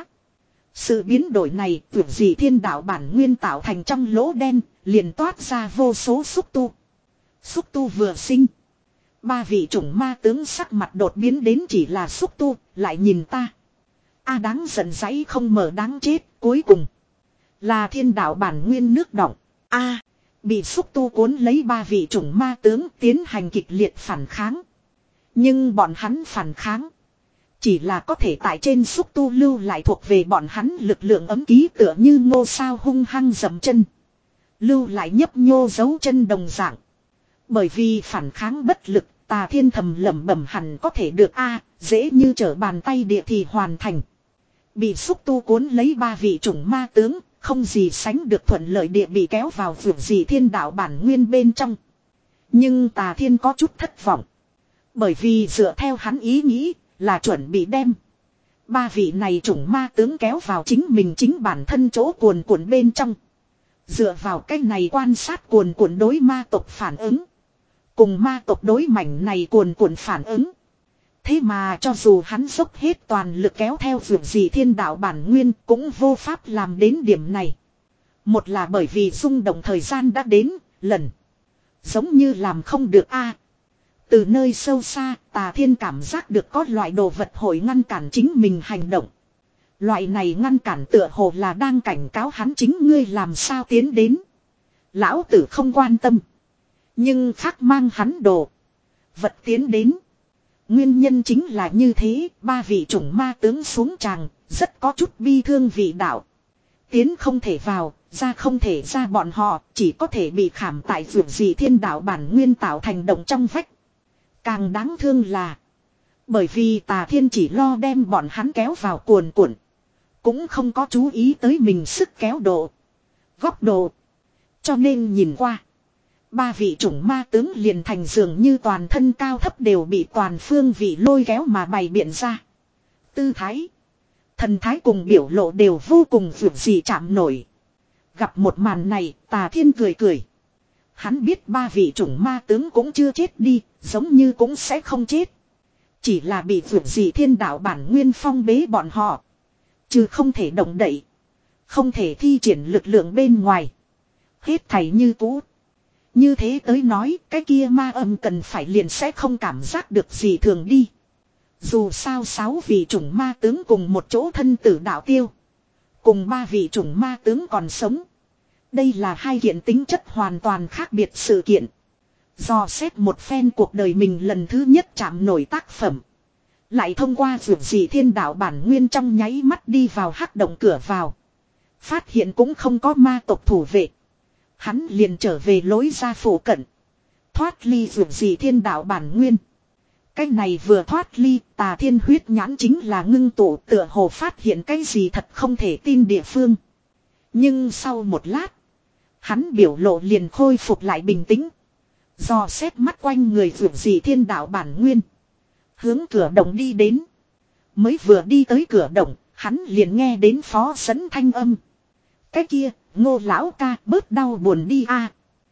Sự biến đổi này vượt gì thiên đạo bản nguyên tạo thành trong lỗ đen liền toát ra vô số xúc tu. Xúc tu vừa sinh. Ba vị chủng ma tướng sắc mặt đột biến đến chỉ là xúc tu lại nhìn ta. A đáng giận giấy không mở đáng chết cuối cùng. Là thiên đạo bản nguyên nước động. A bị xúc tu cuốn lấy ba vị chủng ma tướng tiến hành kịch liệt phản kháng. Nhưng bọn hắn phản kháng. Chỉ là có thể tại trên xúc tu lưu lại thuộc về bọn hắn lực lượng ấm ký tựa như ngô sao hung hăng dầm chân. Lưu lại nhấp nhô dấu chân đồng dạng. Bởi vì phản kháng bất lực Tà Thiên thầm lẩm bẩm hẳn có thể được a dễ như trở bàn tay địa thì hoàn thành. Bị xúc tu cuốn lấy ba vị chủng ma tướng. Không gì sánh được thuận lợi địa bị kéo vào vượt gì thiên đạo bản nguyên bên trong. Nhưng Tà Thiên có chút thất vọng. Bởi vì dựa theo hắn ý nghĩ là chuẩn bị đem. Ba vị này chủng ma tướng kéo vào chính mình chính bản thân chỗ cuồn cuộn bên trong. Dựa vào cách này quan sát cuồn cuộn đối ma tộc phản ứng. Cùng ma tộc đối mảnh này cuồn cuộn phản ứng. Thế mà cho dù hắn dốc hết toàn lực kéo theo vượt gì thiên đạo bản nguyên cũng vô pháp làm đến điểm này. Một là bởi vì rung động thời gian đã đến, lần. Giống như làm không được a. Từ nơi sâu xa, Tà Thiên cảm giác được có loại đồ vật hội ngăn cản chính mình hành động. Loại này ngăn cản tựa hồ là đang cảnh cáo hắn chính ngươi làm sao tiến đến. Lão tử không quan tâm. Nhưng khác mang hắn đồ. Vật tiến đến. Nguyên nhân chính là như thế, ba vị chủng ma tướng xuống tràng, rất có chút bi thương vị đạo. Tiến không thể vào, ra không thể ra bọn họ, chỉ có thể bị khảm tại vượt gì thiên đạo bản nguyên tạo thành động trong vách. Càng đáng thương là, bởi vì Tà Thiên chỉ lo đem bọn hắn kéo vào cuồn cuộn. Cũng không có chú ý tới mình sức kéo độ, góc độ. Cho nên nhìn qua. Ba vị chủng ma tướng liền thành dường như toàn thân cao thấp đều bị toàn phương vị lôi kéo mà bày biện ra. Tư thái. Thần thái cùng biểu lộ đều vô cùng vượt gì chạm nổi. Gặp một màn này Tà Thiên cười cười. Hắn biết ba vị chủng ma tướng cũng chưa chết đi, giống như cũng sẽ không chết. Chỉ là bị vượt gì thiên đạo bản nguyên phong bế bọn họ. Chứ không thể động đậy. Không thể thi triển lực lượng bên ngoài. Hết thảy như cũ. Như thế tới nói cái kia ma âm cần phải liền sẽ không cảm giác được gì thường đi. Dù sao sáu vị chủng ma tướng cùng một chỗ thân tử đạo tiêu. Cùng ba vị chủng ma tướng còn sống. Đây là hai kiện tính chất hoàn toàn khác biệt sự kiện. Dò xét một phen cuộc đời mình lần thứ nhất chạm nổi tác phẩm. Lại thông qua vượt dị thiên đạo bản nguyên trong nháy mắt đi vào hắc động cửa vào. Phát hiện cũng không có ma tộc thủ vệ. Hắn liền trở về lối ra phủ cận. Thoát ly vượt dị thiên đạo bản nguyên. Cái này vừa thoát ly, Tà Thiên huyết nhãn chính là ngưng tụ, tựa hồ phát hiện cái gì thật không thể tin địa phương. Nhưng sau một lát, hắn biểu lộ liền khôi phục lại bình tĩnh. Dò xét mắt quanh người vượt dị thiên đạo bản nguyên. Hướng cửa động đi đến. Mới vừa đi tới cửa động, hắn liền nghe đến Phó Sấn thanh âm. Cái kia, Ngô lão ca bớt đau buồn đi a.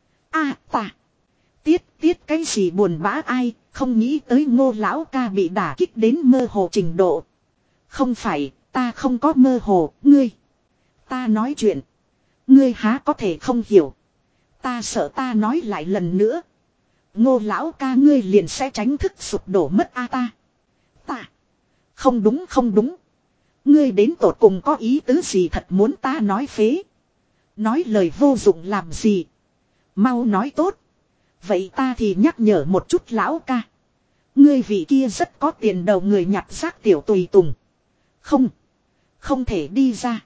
A ta. Tiết tiết cái gì buồn bã ai, không nghĩ tới Ngô lão ca bị đả kích đến mơ hồ trình độ. Không phải, ta không có mơ hồ, ngươi. Ta nói chuyện. Ngươi há có thể không hiểu. Ta sợ ta nói lại lần nữa. Ngô lão ca ngươi liền sẽ tránh thức sụp đổ mất a ta. Ta. Không đúng không đúng. Ngươi đến tột cùng có ý tứ gì thật muốn ta nói phế. Nói lời vô dụng làm gì. Mau nói tốt. Vậy ta thì nhắc nhở một chút lão ca. Ngươi vị kia rất có tiền đầu người nhặt xác tiểu tùy tùng. Không. Không thể đi ra.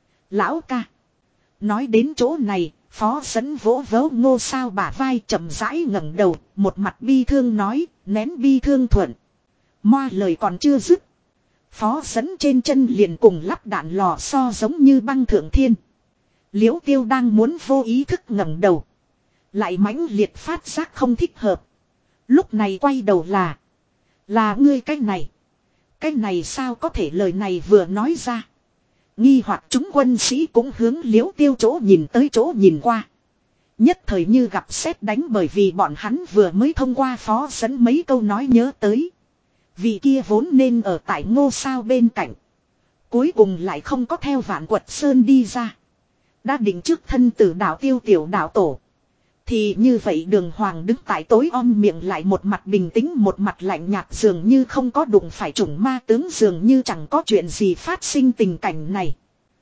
Lão ca. Nói đến chỗ này, Phó Sấn vỗ vớ Ngô Sao bả vai chậm rãi ngẩng đầu, một mặt bi thương nói, nén bi thương thuận. Moa lời còn chưa dứt. Phó Sấn trên chân liền cùng lắp đạn lò xo giống như băng thượng thiên. Liễu Tiêu đang muốn vô ý thức ngẩng đầu. Lại mãnh liệt phát giác không thích hợp. Lúc này quay đầu là. Là ngươi cái này. Cái này sao có thể lời này vừa nói ra. Nghi hoặc chúng quân sĩ cũng hướng Liễu Tiêu chỗ nhìn tới chỗ nhìn qua. Nhất thời như gặp sét đánh bởi vì bọn hắn vừa mới thông qua Phó Sấn mấy câu nói nhớ tới. Vị kia vốn nên ở tại Ngô Sao bên cạnh. Cuối cùng lại không có theo Vạn Quật Sơn đi ra. Đã định trước thân tử đạo Tiêu tiểu đạo tổ. Thì như vậy Đường Hoàng đứng tại tối om miệng lại một mặt bình tĩnh một mặt lạnh nhạt dường như không có đụng phải chủng ma tướng dường như chẳng có chuyện gì phát sinh tình cảnh này.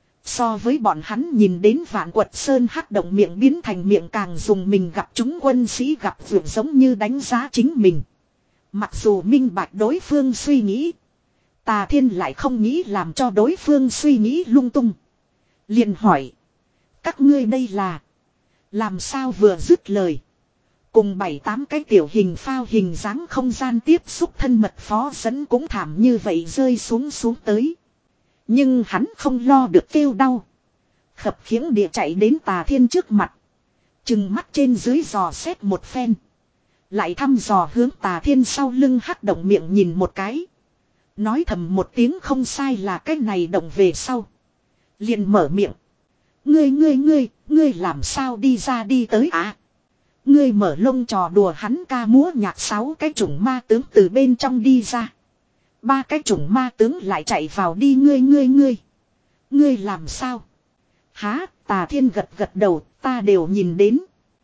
So với bọn hắn nhìn đến Vạn Quật Sơn hắc động miệng biến thành miệng càng dùng mình gặp chúng quân sĩ gặp vượt giống như đánh giá chính mình. Mặc dù minh bạch đối phương suy nghĩ. Tà Thiên lại không nghĩ làm cho đối phương suy nghĩ lung tung. Liền hỏi. Các ngươi đây là. Làm sao vừa dứt lời. Cùng bảy tám cái tiểu hình phao hình dáng không gian tiếp xúc thân mật Phó Sấn cũng thảm như vậy rơi xuống xuống tới. Nhưng hắn không lo được kêu đau. Khập khiễng địa chạy đến Tà Thiên trước mặt. Chừng mắt trên dưới dò xét một phen. Lại thăm dò hướng Tà Thiên sau lưng hắc động miệng nhìn một cái. Nói thầm một tiếng không sai là cái này động về sau. Liền mở miệng. Ngươi ngươi ngươi, ngươi làm sao đi ra đi tới à? Ngươi mở lông trò đùa hắn ca múa nhạc sáu cái chủng ma tướng từ bên trong đi ra. Ba cái chủng ma tướng lại chạy vào đi ngươi ngươi ngươi. Ngươi làm sao? Há, Tà Thiên gật gật đầu, ta đều nhìn đến.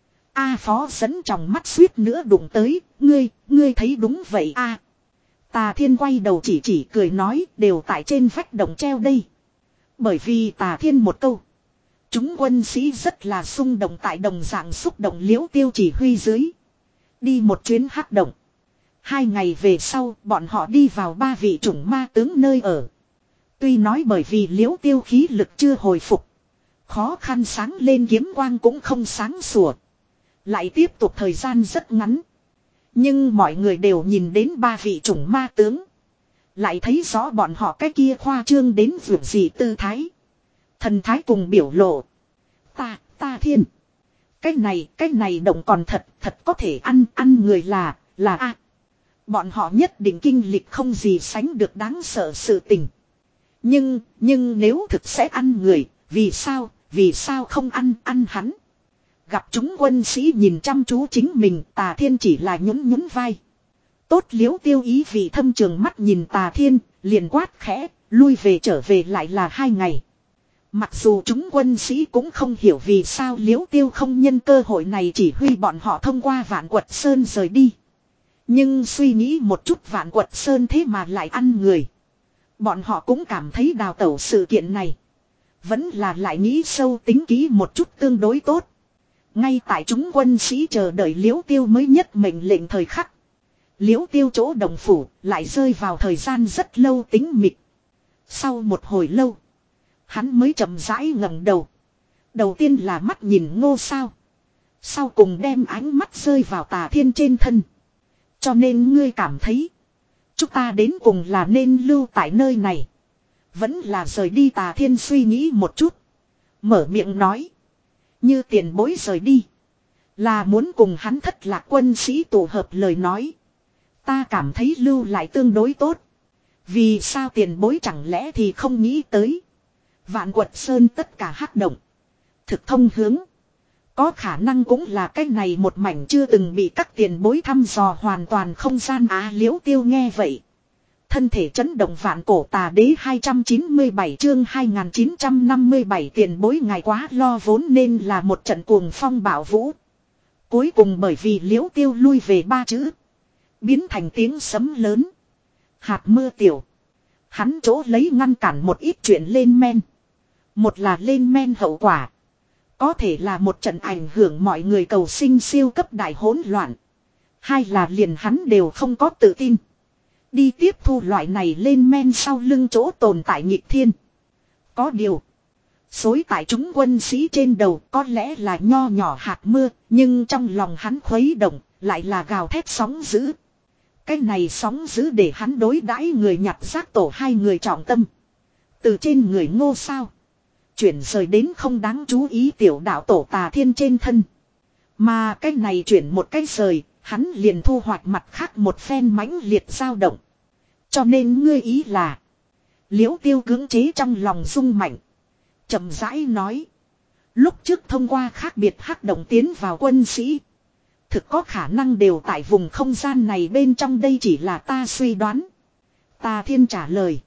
A Phó Sấn trong mắt suýt nữa đụng tới, ngươi, ngươi thấy đúng vậy a. À. Tà Thiên quay đầu chỉ chỉ cười nói, đều tại trên vách động treo đây. Bởi vì Tà Thiên một câu. Chúng quân sĩ rất là xung động tại đồng dạng xúc động Liễu Tiêu chỉ huy dưới. Đi một chuyến hắc động. Hai ngày về sau, bọn họ đi vào ba vị chủng ma tướng nơi ở. Tuy nói bởi vì Liễu Tiêu khí lực chưa hồi phục. Khó khăn sáng lên kiếm quang cũng không sáng sủa. Lại tiếp tục thời gian rất ngắn. Nhưng mọi người đều nhìn đến ba vị chủng ma tướng. Lại thấy rõ bọn họ cái kia khoa trương đến vượt gì tư thái. Thần thái cùng biểu lộ. Ta, ta Thiên. Cái này, cái này động còn thật, thật có thể ăn, ăn người là, là a. Bọn họ nhất định kinh lịch không gì sánh được đáng sợ sự tình. Nhưng, nhưng nếu thực sẽ ăn người, vì sao, vì sao không ăn, ăn hắn. Gặp chúng quân sĩ nhìn chăm chú chính mình, Tà Thiên chỉ là nhún nhún vai. Tốt Liễu Tiêu ý vì thâm trường mắt nhìn Tà Thiên, liền quát khẽ, lui về trở về lại là hai ngày. Mặc dù chúng quân sĩ cũng không hiểu vì sao Liễu Tiêu không nhân cơ hội này chỉ huy bọn họ thông qua Vạn Quật Sơn rời đi. Nhưng suy nghĩ một chút Vạn Quật Sơn thế mà lại ăn người. Bọn họ cũng cảm thấy đào tẩu sự kiện này. Vẫn là lại nghĩ sâu tính kỹ một chút tương đối tốt. Ngay tại chúng quân sĩ chờ đợi Liễu Tiêu mới nhất mệnh lệnh thời khắc. Liễu Tiêu chỗ đồng phủ lại rơi vào thời gian rất lâu tính mịch. Sau một hồi lâu, hắn mới chậm rãi ngẩng đầu. Đầu tiên là mắt nhìn Ngô Sao. Sau cùng đem ánh mắt rơi vào Tà Thiên trên thân. Cho nên ngươi cảm thấy, chúng ta đến cùng là nên lưu tại nơi này, vẫn là rời đi? Tà Thiên suy nghĩ một chút, mở miệng nói. Như tiền bối rời đi, là muốn cùng hắn thất lạc quân sĩ tụ hợp lời nói, ta cảm thấy lưu lại tương đối tốt. Vì sao tiền bối chẳng lẽ thì không nghĩ tới, Vạn Quật Sơn tất cả hắc động, thực thông hướng, có khả năng cũng là cái này một mảnh chưa từng bị các tiền bối thăm dò hoàn toàn không gian. Á Liễu Tiêu nghe vậy, thân thể chấn động. Vạn Cổ Tà Đế hai trăm chín mươi bảy chương hai nghìn chín trăm năm mươi bảy tiền bối ngài quá lo, vốn nên là một trận cuồng phong bạo vũ. Cuối cùng bởi vì Liễu Tiêu lui về ba chữ, biến thành tiếng sấm lớn, hạt mưa tiểu. Hắn chỗ lấy ngăn cản một ít chuyện lên men. Một là lên men hậu quả, có thể là một trận ảnh hưởng mọi người cầu sinh siêu cấp đại hỗn loạn. Hai là liền hắn đều không có tự tin đi tiếp thu loại này lên men sau lưng chỗ tồn tại nghịch thiên. Có điều, xối tại chúng quân sĩ trên đầu có lẽ là nho nhỏ hạt mưa, nhưng trong lòng hắn khuấy động lại là gào thét sóng dữ. Cái này sóng dữ để hắn đối đãi người nhặt rác tổ hai người trọng tâm, từ trên người Ngô Sao chuyển rời đến không đáng chú ý tiểu đạo tổ Tà Thiên trên thân. Mà cái này chuyển một cái rời, hắn liền thu hoạch mặt khác một phen mãnh liệt dao động. Cho nên ngươi ý là, Liễu Tiêu cưỡng chế trong lòng rung mạnh, chậm rãi nói. Lúc trước thông qua khác biệt hắc động tiến vào quân sĩ, thực có khả năng đều tại vùng không gian này bên trong, đây chỉ là ta suy đoán. Tà Thiên trả lời.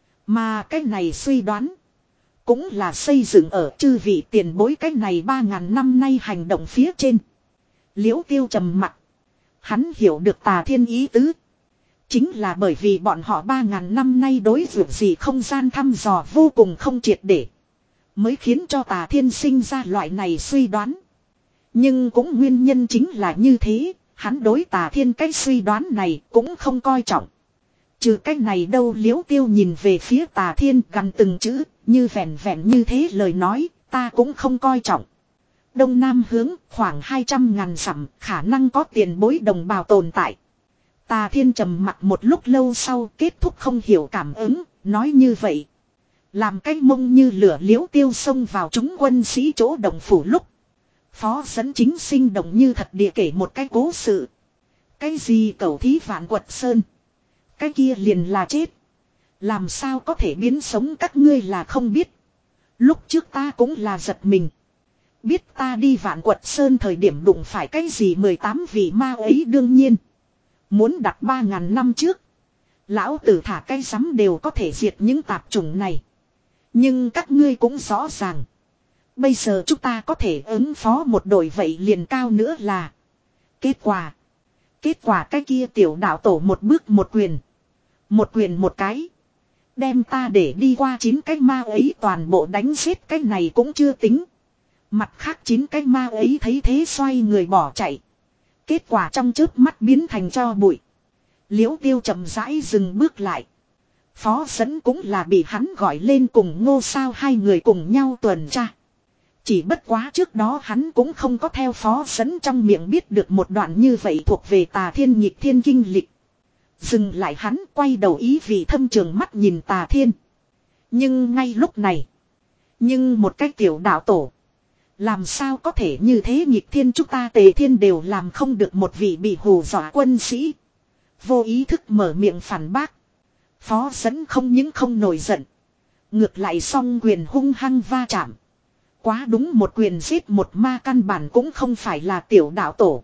Mà cái này suy đoán, cũng là xây dựng ở chư vị tiền bối cái này ba ngàn năm nay hành động phía trên. Liễu Tiêu trầm mặt. Hắn hiểu được Tà Thiên ý tứ. Chính là bởi vì bọn họ ba ngàn năm nay đối vượt gì không gian thăm dò vô cùng không triệt để, mới khiến cho Tà Thiên sinh ra loại này suy đoán. Nhưng cũng nguyên nhân chính là như thế, hắn đối Tà Thiên cái suy đoán này cũng không coi trọng. Trừ cái này đâu, Liễu Tiêu nhìn về phía Tà Thiên gần từng chữ, như vẹn vẹn như thế lời nói, ta cũng không coi trọng. Đông Nam hướng khoảng hai trăm ngàn dặm, khả năng có tiền bối đồng bào tồn tại. Tà Thiên trầm mặt một lúc lâu sau kết thúc không hiểu cảm ứng, nói như vậy. Làm cái mông như lửa. Liễu Tiêu xông vào chúng quân sĩ chỗ đồng phủ lúc, Phó Dẫn Chính sinh động như thật địa kể một cái cố sự. Cái gì cẩu thí Vạn Quật Sơn, cái kia liền là chết, làm sao có thể biến sống các ngươi là không biết. Lúc trước ta cũng là giật mình, biết ta đi Vạn Quật Sơn thời điểm đụng phải cái gì mười tám vị ma ấy, đương nhiên muốn đặt ba ngàn năm trước, lão tử thả cái rắm đều có thể diệt những tạp chủng này. Nhưng các ngươi cũng rõ ràng, bây giờ chúng ta có thể ứng phó một đội vậy liền cao nữa là. Kết quả Kết quả cái kia tiểu đạo tổ một bước một quyền, một quyền một cái, đem ta để đi qua chín cái ma ấy toàn bộ đánh giết. Cái này cũng chưa tính, mặt khác chín cái ma ấy thấy thế xoay người bỏ chạy. Kết quả trong chớp mắt biến thành tro bụi. Liễu Tiêu chậm rãi dừng bước lại. Phó Dẫn cũng là bị hắn gọi lên cùng Ngô Sao hai người cùng nhau tuần tra. Chỉ bất quá trước đó hắn cũng không có theo Phó Dẫn trong miệng biết được một đoạn như vậy thuộc về Tà Thiên nghịch thiên kinh lịch. Dừng lại hắn quay đầu ý vị thâm trường mắt nhìn Tà Thiên. Nhưng ngay lúc này, nhưng một cái tiểu đạo tổ, làm sao có thể như thế nghịch thiên, chúng ta Tề Thiên đều làm không được. Một vị bị hù dọa quân sĩ vô ý thức mở miệng phản bác. Phó Dẫn không những không nổi giận, ngược lại song quyền hung hăng va chạm. Quá đúng một quyền giết một ma, căn bản cũng không phải là tiểu đạo tổ,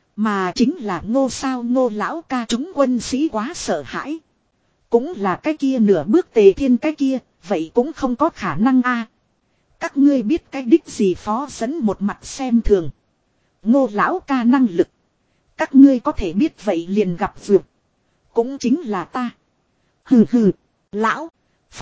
mà chính là Ngô Sao Ngô lão ca. Chúng quân sĩ quá sợ hãi, cũng là cái kia nửa bước Tề Thiên cái kia, vậy cũng không có khả năng a. Các ngươi biết cái đích gì? Phó Dẫn một mặt xem thường. Ngô lão ca năng lực, các ngươi có thể biết vậy liền gặp vượt, cũng chính là ta. Hừ hừ, lão Phó,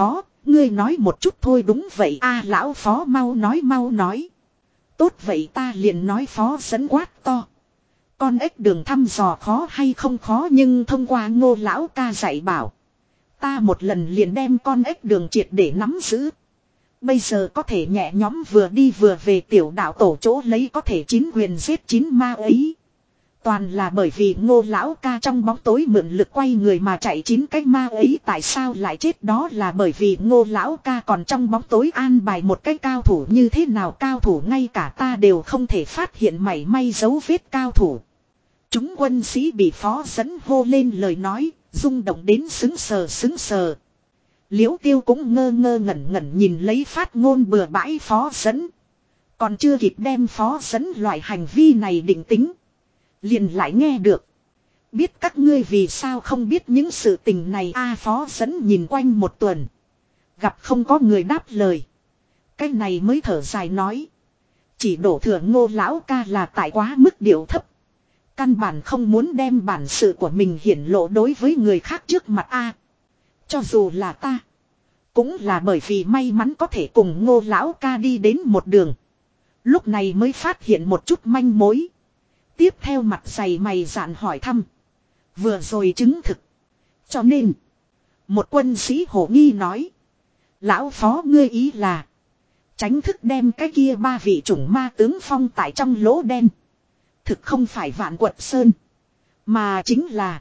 Ngươi nói một chút thôi đúng vậy a lão phó mau nói mau nói. Tốt vậy ta liền nói phó dẫn quát to. Con ếch đường thăm dò khó hay không khó nhưng thông qua Ngô lão ca dạy bảo. Ta một lần liền đem con ếch đường triệt để nắm giữ. Bây giờ có thể nhẹ nhõm vừa đi vừa về tiểu đạo tổ chỗ lấy có thể chín quyền giết chín ma ấy. Toàn là bởi vì Ngô lão ca trong bóng tối mượn lực quay người mà chạy chín cái ma ấy tại sao lại chết đó là bởi vì Ngô lão ca còn trong bóng tối an bài một cái cao thủ như thế nào cao thủ ngay cả ta đều không thể phát hiện mảy may dấu vết cao thủ. Chúng quân sĩ bị phó dẫn hô lên lời nói, rung động đến xứng sờ xứng sờ. Liễu Tiêu cũng ngơ ngơ ngẩn ngẩn nhìn lấy phát ngôn bừa bãi phó dẫn. Còn chưa kịp đem phó dẫn loại hành vi này định tính. Liền lại nghe được. Biết các ngươi vì sao không biết những sự tình này a phó dẫn nhìn quanh một tuần. Gặp không có người đáp lời. Cái này mới thở dài nói. Chỉ đổ thừa Ngô lão ca là tại quá mức điệu thấp. Căn bản không muốn đem bản sự của mình hiển lộ đối với người khác trước mặt a. Cho dù là ta. Cũng là bởi vì may mắn có thể cùng Ngô lão ca đi đến một đường. Lúc này mới phát hiện một chút manh mối. Tiếp theo mặt dày mày dạn hỏi thăm. Vừa rồi chứng thực. Cho nên. Một quân sĩ hổ nghi nói. Lão phó ngươi ý là. Tránh thức đem cái kia ba vị chủng ma tướng phong tại trong lỗ đen. Thực không phải Vạn Quật Sơn. Mà chính là.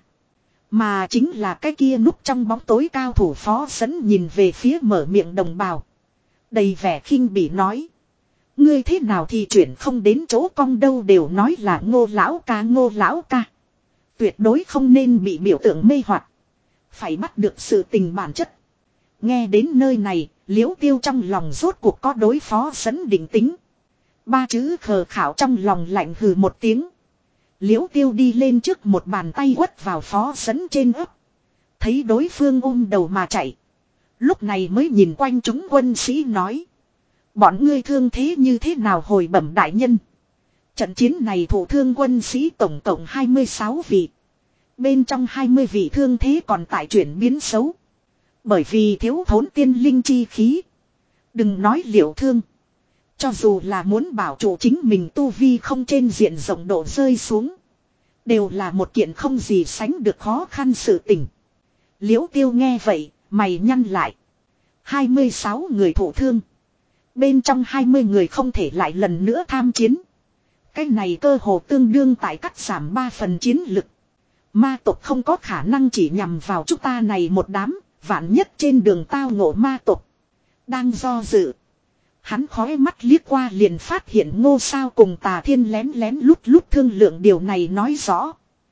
Mà chính là cái kia núp trong bóng tối cao thủ phó dẫn nhìn về phía mở miệng đồng bào. Đầy vẻ khinh bỉ nói. Ngươi thế nào thì chuyển không đến chỗ cong đâu đều nói là Ngô lão ca Ngô lão ca. Tuyệt đối không nên bị biểu tượng mê hoặc. Phải bắt được sự tình bản chất. Nghe đến nơi này, Liễu Tiêu trong lòng rốt cuộc có đối phó dẫn định tính. Ba chữ khờ khảo trong lòng lạnh hừ một tiếng. Liễu Tiêu đi lên trước một bàn tay quất vào phó dẫn trên ấp. Thấy đối phương ôm đầu mà chạy. Lúc này mới nhìn quanh chúng quân sĩ nói. Bọn ngươi thương thế như thế nào hồi bẩm đại nhân. Trận chiến này thủ thương quân sĩ tổng cộng hai mươi sáu vị. Bên trong hai mươi vị thương thế còn tại chuyển biến xấu. Bởi vì thiếu thốn tiên linh chi khí. Đừng nói liệu thương. Cho dù là muốn bảo trụ chính mình tu vi không trên diện rộng độ rơi xuống. Đều là một kiện không gì sánh được khó khăn sự tình. Liễu Tiêu nghe vậy, mày nhăn lại. hai mươi sáu người thụ thương. Bên trong hai mươi người không thể lại lần nữa tham chiến. Cái này cơ hồ tương đương tại cắt giảm ba phần chiến lực. Ma tộc không có khả năng chỉ nhằm vào chúng ta này một đám, vạn nhất trên đường tao ngộ ma tộc. Đang do dự. Hắn khói mắt liếc qua liền phát hiện Ngô Sao cùng Tà Thiên lén lén lút lút thương lượng điều này nói rõ.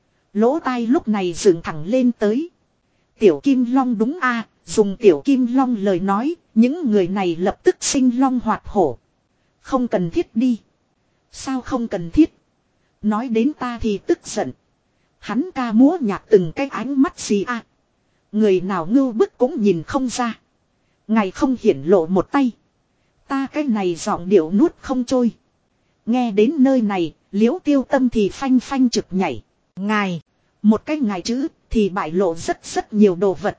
Lỗ tai lúc này dựng thẳng lên tới. Tiểu Kim Long đúng a, dùng Tiểu Kim Long lời nói, những người này lập tức sinh long hoạt hổ. Không cần thiết đi. Sao không cần thiết? Nói đến ta thì tức giận. Hắn ca múa nhạc từng cái ánh mắt gì a? Người nào ngưu bức cũng nhìn không ra. Ngày không hiển lộ một tay. Ta cái này giọng điệu nuốt không trôi. Nghe đến nơi này, Liễu Tiêu tâm thì phanh phanh trực nhảy. Ngài, một cái ngài chữ thì bại lộ rất rất nhiều đồ vật.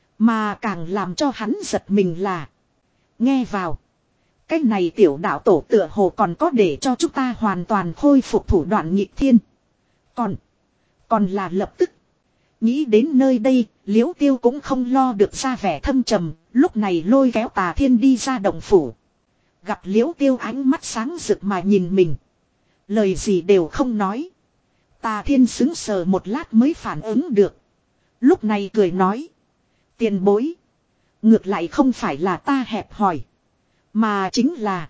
Mà càng làm cho hắn giật mình là. Nghe vào. Cái này tiểu đạo tổ tựa hồ còn có để cho chúng ta hoàn toàn khôi phục thủ đoạn nghịch thiên. Còn, còn là lập tức. Nghĩ đến nơi đây, Liễu Tiêu cũng không lo được ra vẻ thâm trầm, lúc này lôi kéo Tà Thiên đi ra động phủ. Gặp Liễu Tiêu ánh mắt sáng rực mà nhìn mình. Lời gì đều không nói. Tà Thiên sững sờ một lát mới phản ứng được. Lúc này cười nói. Tiền bối. Ngược lại không phải là ta hẹp hỏi. Mà chính là.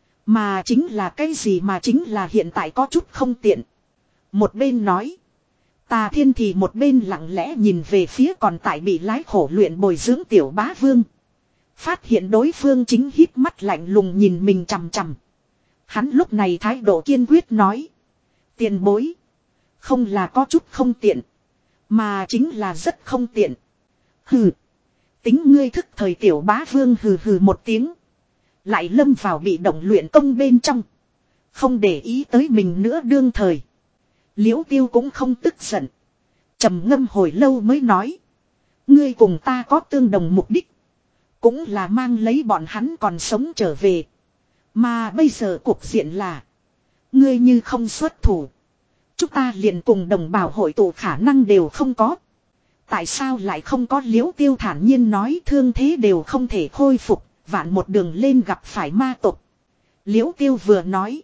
Mà chính là cái gì mà chính là hiện tại có chút không tiện. Một bên nói. Tà Thiên thì một bên lặng lẽ nhìn về phía còn tại bị lái khổ luyện bồi dưỡng tiểu bá vương. Phát hiện đối phương chính hít mắt lạnh lùng nhìn mình chằm chằm. Hắn lúc này thái độ kiên quyết nói. Tiền bối. Không là có chút không tiện. Mà chính là rất không tiện. Hừ. Tính ngươi thức thời tiểu bá vương hừ hừ một tiếng. Lại lâm vào bị động luyện công bên trong. Không để ý tới mình nữa đương thời. Liễu Tiêu cũng không tức giận. Trầm ngâm hồi lâu mới nói. Ngươi cùng ta có tương đồng mục đích. Cũng là mang lấy bọn hắn còn sống trở về. Mà bây giờ cục diện là. Ngươi như không xuất thủ. Chúng ta liền cùng đồng bào hội tụ khả năng đều không có. Tại sao lại không có Liễu Tiêu thản nhiên nói thương thế đều không thể khôi phục. Vạn một đường lên gặp phải ma tộc. Liễu Tiêu vừa nói.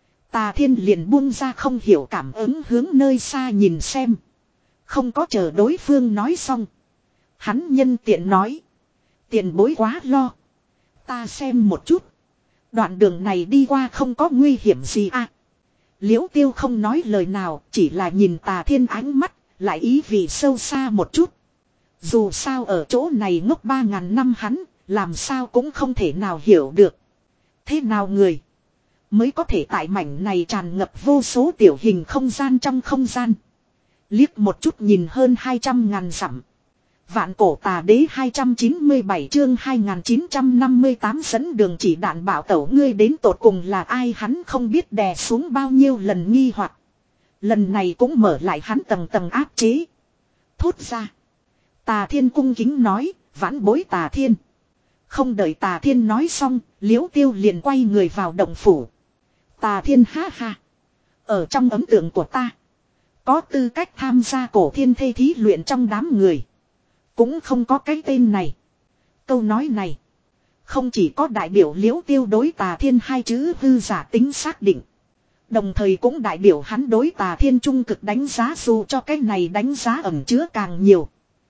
Tà Thiên liền buông ra không hiểu cảm ứng hướng nơi xa nhìn xem. Không có chờ đối phương nói xong. Hắn nhân tiện nói. Tiền bối quá lo. Ta xem một chút. Đoạn đường này đi qua không có nguy hiểm gì à. Liễu Tiêu không nói lời nào. Chỉ là nhìn Tà Thiên ánh mắt. Lại ý vị sâu xa một chút. Dù sao ở chỗ này ngốc ba ngàn năm hắn. Làm sao cũng không thể nào hiểu được. Thế nào người. Mới có thể tại mảnh này tràn ngập vô số tiểu hình không gian trong không gian. Liếc một chút nhìn hơn hai trăm ngàn dặm. Vạn cổ tà đế hai trăm chín mươi bảy chương hai nghìn chín trăm năm mươi tám dẫn đường chỉ đạn bảo tẩu ngươi đến tột cùng là ai hắn không biết đè xuống bao nhiêu lần nghi hoặc. Lần này cũng mở lại hắn tầng tầng áp chế. Thốt ra. Tà Thiên cung kính nói, vãn bối Tà Thiên. Không đợi Tà Thiên nói xong, Liễu Tiêu liền quay người vào động phủ. Tà Thiên ha ha. Ở trong ấn tượng của ta. Có tư cách tham gia cổ thiên thê thí luyện trong đám người. Cũng không có cái tên này. Câu nói này. Không chỉ có đại biểu Liễu Tiêu đối Tà Thiên hai chữ hư giả tính xác định. Đồng thời cũng đại biểu hắn đối Tà Thiên trung cực đánh giá dù cho cái này đánh giá ẩn chứa càng nhiều.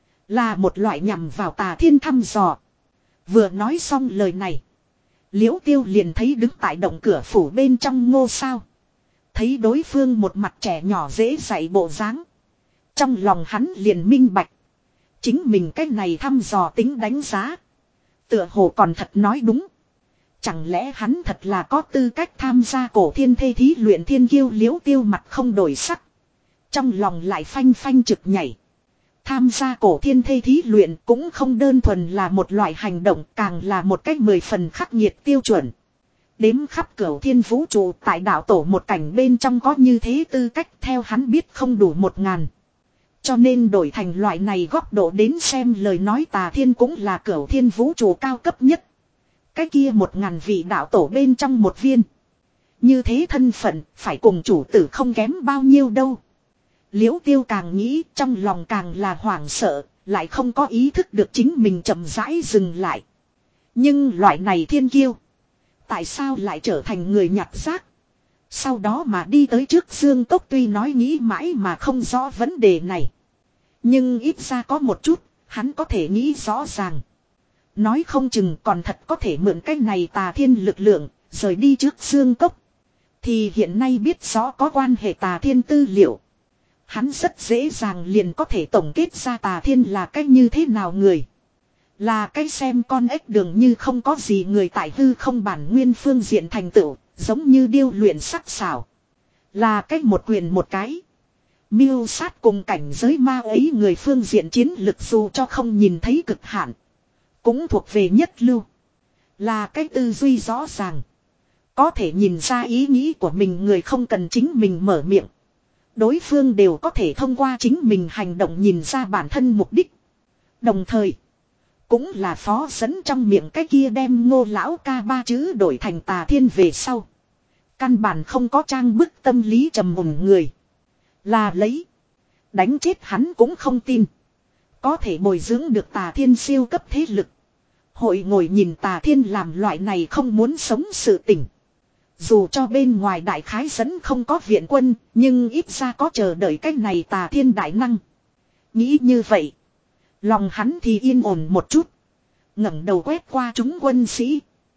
Là một loại nhằm vào Tà Thiên thăm dò. Vừa nói xong lời này. Liễu Tiêu liền thấy đứng tại động cửa phủ bên trong Ngô Sao. Thấy đối phương một mặt trẻ nhỏ dễ dạy bộ dáng. Trong lòng hắn liền minh bạch. Chính mình cái này thăm dò tính đánh giá. Tựa hồ còn thật nói đúng. Chẳng lẽ hắn thật là có tư cách tham gia cổ thiên thê thí luyện thiên kiêu Liễu Tiêu mặt không đổi sắc. Trong lòng lại phanh phanh trực nhảy. Tham gia cổ thiên thê thí luyện cũng không đơn thuần là một loại hành động, càng là một cách mười phần khắc nghiệt tiêu chuẩn. Đếm khắp cửu thiên vũ trụ tại đạo tổ một cảnh bên trong có như thế tư cách theo hắn biết không đủ một ngàn. Cho nên đổi thành loại này góc độ đến xem lời nói Tà Thiên cũng là cửu thiên vũ trụ cao cấp nhất. Cái kia một ngàn vị đạo tổ bên trong một viên. Như thế thân phận phải cùng chủ tử không kém bao nhiêu đâu. Liễu Tiêu càng nghĩ trong lòng càng là hoảng sợ, lại không có ý thức được chính mình chậm rãi dừng lại. Nhưng loại này thiên kiêu, tại sao lại trở thành người nhặt rác? Sau đó mà đi tới trước Dương Cốc tuy nói nghĩ mãi mà không rõ vấn đề này. Nhưng ít ra có một chút, hắn có thể nghĩ rõ ràng. Nói không chừng còn thật có thể mượn cái này Tà Thiên lực lượng, rời đi trước Dương Cốc. Thì hiện nay biết rõ có quan hệ Tà Thiên tư liệu. Hắn rất dễ dàng liền có thể tổng kết ra Tà Thiên là cách như thế nào người. Là cái xem con ếch đường như không có gì người tại hư không bản nguyên phương diện thành tựu, giống như điêu luyện sắc sảo. Là cách một quyền một cái. Miêu sát cùng cảnh giới ma ấy người phương diện chiến lực dù cho không nhìn thấy cực hạn. Cũng thuộc về nhất lưu. Là cái tư duy rõ ràng. Có thể nhìn ra ý nghĩ của mình người không cần chính mình mở miệng. Đối phương đều có thể thông qua chính mình hành động nhìn ra bản thân mục đích. Đồng thời, cũng là phó dẫn trong miệng cái kia đem Ngô lão ca ba chữ đổi thành Tà Thiên về sau. Căn bản không có trang bức tâm lý trầm mùng người. Là lấy. Đánh chết hắn cũng không tin. Có thể bồi dưỡng được Tà Thiên siêu cấp thế lực. Hội ngồi nhìn Tà Thiên làm loại này không muốn sống sự tình. Dù cho bên ngoài đại khái dẫn không có viện quân, nhưng ít ra có chờ đợi cách này Tà Thiên đại năng. Nghĩ như vậy. Lòng hắn thì yên ổn một chút. ngẩng đầu quét qua chúng quân sĩ.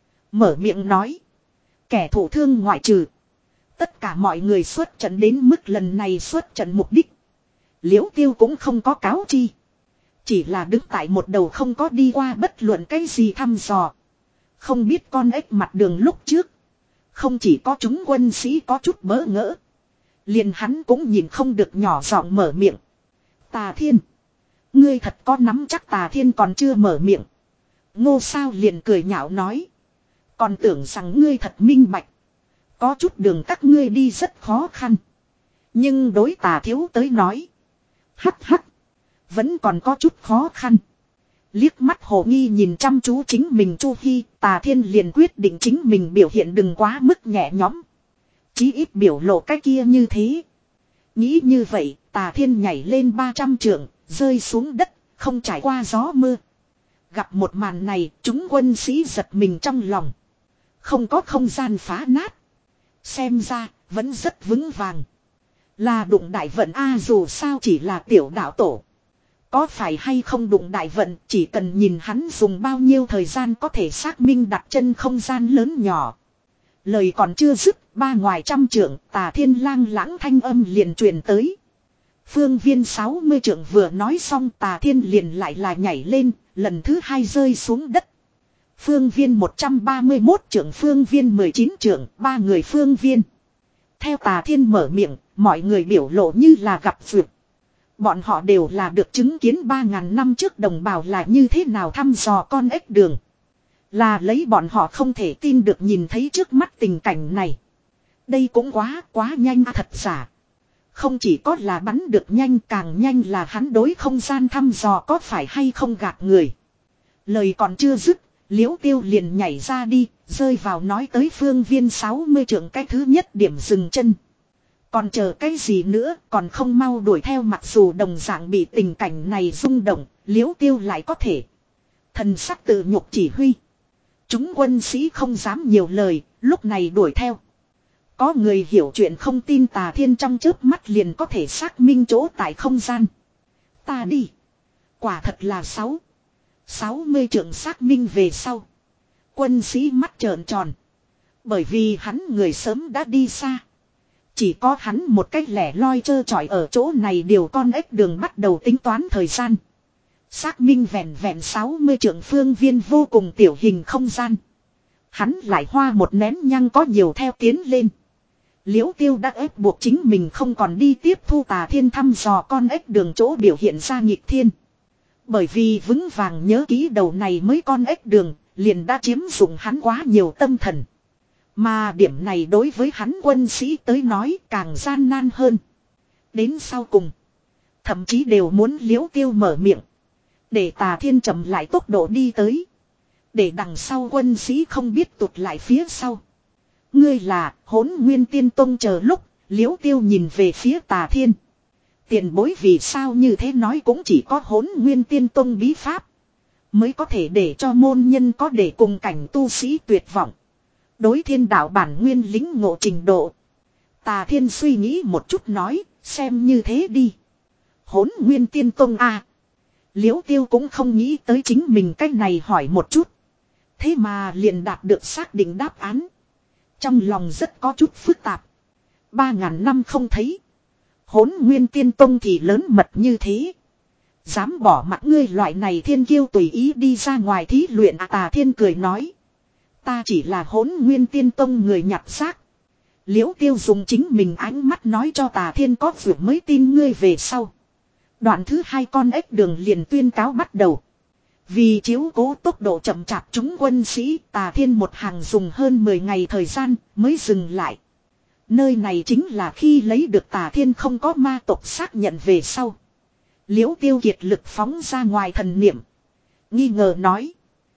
Mở miệng nói. Kẻ thụ thương ngoại trừ. Tất cả mọi người xuất trận đến mức lần này xuất trận mục đích. Liễu Tiêu cũng không có cáo chi. Chỉ là đứng tại một đầu không có đi qua bất luận cái gì thăm dò. Không biết con ếch mặt đường lúc trước. Không chỉ có chúng quân sĩ có chút bỡ ngỡ. Liền hắn cũng nhìn không được nhỏ giọng mở miệng. Tà Thiên. Ngươi thật có nắm chắc Tà Thiên còn chưa mở miệng. Ngô Sao liền cười nhạo nói. Còn tưởng rằng ngươi thật minh bạch. Có chút đường các ngươi đi rất khó khăn. Nhưng đối Tà thiếu tới nói. Hắc hắc. Vẫn còn có chút khó khăn. Liếc mắt hồ nghi nhìn chăm chú chính mình Chu Hi, Tà Thiên liền quyết định chính mình biểu hiện đừng quá mức nhẹ nhõm. Chí ít biểu lộ cái kia như thế. Nghĩ như vậy, Tà Thiên nhảy lên ba trăm trượng, rơi xuống đất, không trải qua gió mưa. Gặp một màn này, chúng quân sĩ giật mình trong lòng. Không có không gian phá nát. Xem ra, vẫn rất vững vàng. Là đụng đại vận a dù sao chỉ là tiểu đạo tổ. Có phải hay không đụng đại vận, chỉ cần nhìn hắn dùng bao nhiêu thời gian có thể xác minh đặt chân không gian lớn nhỏ. Lời còn chưa dứt, ba ngoài trăm trượng, Tà Thiên lang lãng thanh âm liền truyền tới. Phương viên sáu mươi trượng vừa nói xong, Tà Thiên liền lại là nhảy lên, lần thứ hai rơi xuống đất. Phương viên một trăm ba mươi mốt trượng, phương viên mười chín trượng, ba người phương viên. Theo Tà Thiên mở miệng, mọi người biểu lộ như là gặp vượt. Bọn họ đều là được chứng kiến ba ngàn năm trước đồng bào là như thế nào thăm dò con ếch đường. Là lấy bọn họ không thể tin được nhìn thấy trước mắt tình cảnh này. Đây cũng quá quá nhanh thật giả. Không chỉ có là bắn được nhanh, càng nhanh là hắn đối không gian thăm dò có phải hay không gạt người. Lời còn chưa dứt, Liễu Tiêu liền nhảy ra đi, rơi vào nói tới phương viên sáu mươi trượng cái thứ nhất điểm dừng chân. Còn chờ cái gì nữa, còn không mau đuổi theo. Mặc dù đồng dạng bị tình cảnh này rung động, Liễu Tiêu lại có thể thần sắc tự nhục chỉ huy. Chúng quân sĩ không dám nhiều lời, lúc này đuổi theo. Có người hiểu chuyện không tin Tà Thiên trong chớp mắt liền có thể xác minh chỗ tại không gian. Ta đi. Quả thật là sáu. sáu mươi trượng xác minh về sau. Quân sĩ mắt trợn tròn. Bởi vì hắn người sớm đã đi xa. Chỉ có hắn một cách lẻ loi trơ trọi ở chỗ này điều con ếch đường bắt đầu tính toán thời gian. Xác minh vẹn vẹn sáu mươi trượng phương viên vô cùng tiểu hình không gian. Hắn lại hoa một nén nhang có nhiều theo tiến lên. Liễu Tiêu đã ép buộc chính mình không còn đi tiếp thu Tà Thiên thăm dò con ếch đường chỗ biểu hiện ra nghịch thiên. Bởi vì vững vàng nhớ kỹ đầu này mới con ếch đường, liền đã chiếm dụng hắn quá nhiều tâm thần. Mà điểm này đối với hắn quân sĩ tới nói càng gian nan hơn. Đến sau cùng, thậm chí đều muốn Liễu Tiêu mở miệng. Để Tà Thiên chậm lại tốc độ đi tới. Để đằng sau quân sĩ không biết tụt lại phía sau. Ngươi là Hỗn Nguyên Tiên Tông. Chờ lúc Liễu Tiêu nhìn về phía Tà Thiên. Tiền bối vì sao như thế nói cũng chỉ có Hỗn Nguyên Tiên Tông bí pháp. Mới có thể để cho môn nhân có để cùng cảnh tu sĩ tuyệt vọng. Đối thiên đạo bản nguyên lính ngộ trình độ. Tà Thiên suy nghĩ một chút nói, xem như thế đi. Hỗn Nguyên Tiên Tông à. Liễu Tiêu cũng không nghĩ tới chính mình cách này hỏi một chút. Thế mà liền đạt được xác định đáp án. Trong lòng rất có chút phức tạp. Ba ngàn năm không thấy. Hỗn Nguyên Tiên Tông thì lớn mật như thế. Dám bỏ mặc ngươi loại này thiên kiêu tùy ý đi ra ngoài thí luyện à. Tà Thiên cười nói. Ta chỉ là Hỗn Nguyên Tiên Tông người nhặt xác. Liễu Tiêu dùng chính mình ánh mắt nói cho Tà Thiên có việc mới tin ngươi về sau. Đoạn thứ hai con ếch đường liền tuyên cáo bắt đầu. Vì chiếu cố tốc độ chậm chạp chúng quân sĩ, Tà Thiên một hàng dùng hơn mười ngày thời gian mới dừng lại. Nơi này chính là khi lấy được Tà Thiên không có ma tộc xác nhận về sau. Liễu Tiêu kiệt lực phóng ra ngoài thần niệm. Nghi ngờ nói.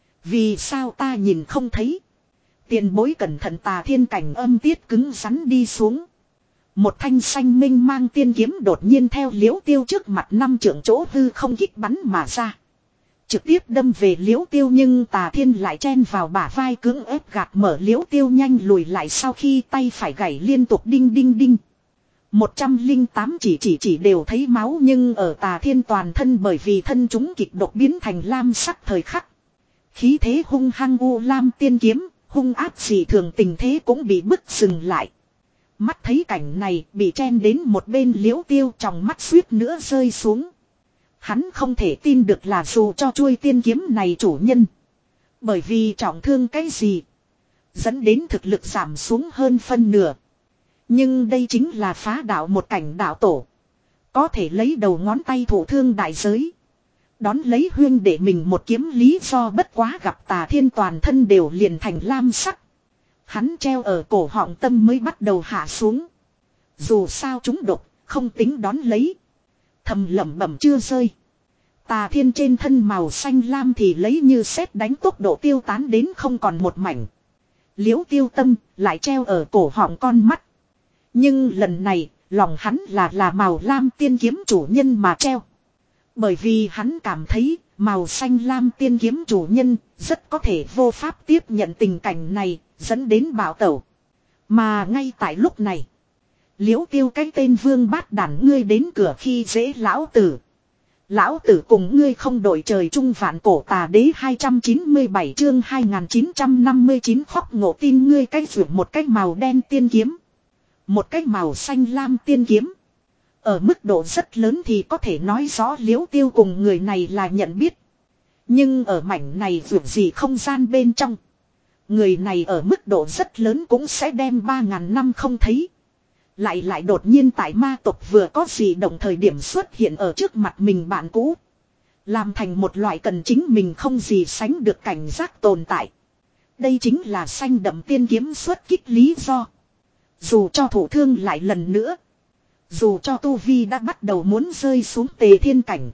Vì sao ta nhìn không thấy? Tiền bối cẩn thận. Tà Thiên cảnh âm tiết cứng rắn đi xuống. Một thanh xanh minh mang tiên kiếm đột nhiên theo Liễu Tiêu trước mặt năm trượng chỗ hư không kích bắn mà ra. Trực tiếp đâm về Liễu Tiêu, nhưng Tà Thiên lại chen vào bả vai cưỡng ép gạt mở Liễu Tiêu nhanh lùi lại, sau khi tay phải gảy liên tục đinh đinh đinh. một trăm lẻ tám chỉ chỉ chỉ đều thấy máu, nhưng ở Tà Thiên toàn thân bởi vì thân chúng kịch độc biến thành lam sắc thời khắc. Khí thế hung hăng u lam tiên kiếm, hung áp dị thường tình thế cũng bị bức dừng lại. Mắt thấy cảnh này, bị chen đến một bên Liễu Tiêu trong mắt suýt nữa rơi xuống. Hắn không thể tin được là dù cho chuôi tiên kiếm này chủ nhân. Bởi vì trọng thương cái gì, dẫn đến thực lực giảm xuống hơn phân nửa. Nhưng đây chính là phá đạo một cảnh đạo tổ. Có thể lấy đầu ngón tay thổ thương đại giới. Đón lấy huyên để mình một kiếm lý do bất quá gặp Tà Thiên toàn thân đều liền thành lam sắc. Hắn treo ở cổ họng tâm mới bắt đầu hạ xuống. Dù sao chúng độc, không tính đón lấy. Thầm lẩm bẩm chưa rơi. Tà Thiên trên thân màu xanh lam thì lấy như sét đánh tốc độ tiêu tán đến không còn một mảnh. Liễu Tiêu tâm lại treo ở cổ họng con mắt. Nhưng lần này, lòng hắn là là màu lam tiên kiếm chủ nhân mà treo. Bởi vì hắn cảm thấy, màu xanh lam tiên kiếm chủ nhân, rất có thể vô pháp tiếp nhận tình cảnh này, dẫn đến bạo tẩu. Mà ngay tại lúc này, Liễu Tiêu cái tên vương bát đản ngươi đến cửa khi dễ lão tử. Lão tử cùng ngươi không đổi trời chung vạn cổ tà đế hai trăm chín mươi bảy chương hai nghìn chín trăm năm mươi chín khóc ngộ tin ngươi cái vượt một cái màu đen tiên kiếm. Một cái màu xanh lam tiên kiếm. Ở mức độ rất lớn thì có thể nói rõ Liễu Tiêu cùng người này là nhận biết. Nhưng ở mảnh này vượt gì không gian bên trong. Người này ở mức độ rất lớn cũng sẽ đem ba ngàn năm không thấy. Lại lại đột nhiên tại ma tộc vừa có gì động thời điểm xuất hiện ở trước mặt mình bạn cũ. Làm thành một loại cần chính mình không gì sánh được cảnh giác tồn tại. Đây chính là xanh đậm tiên kiếm xuất kích lý do. Dù cho thủ thương lại lần nữa. Dù cho tu vi đã bắt đầu muốn rơi xuống tề thiên cảnh.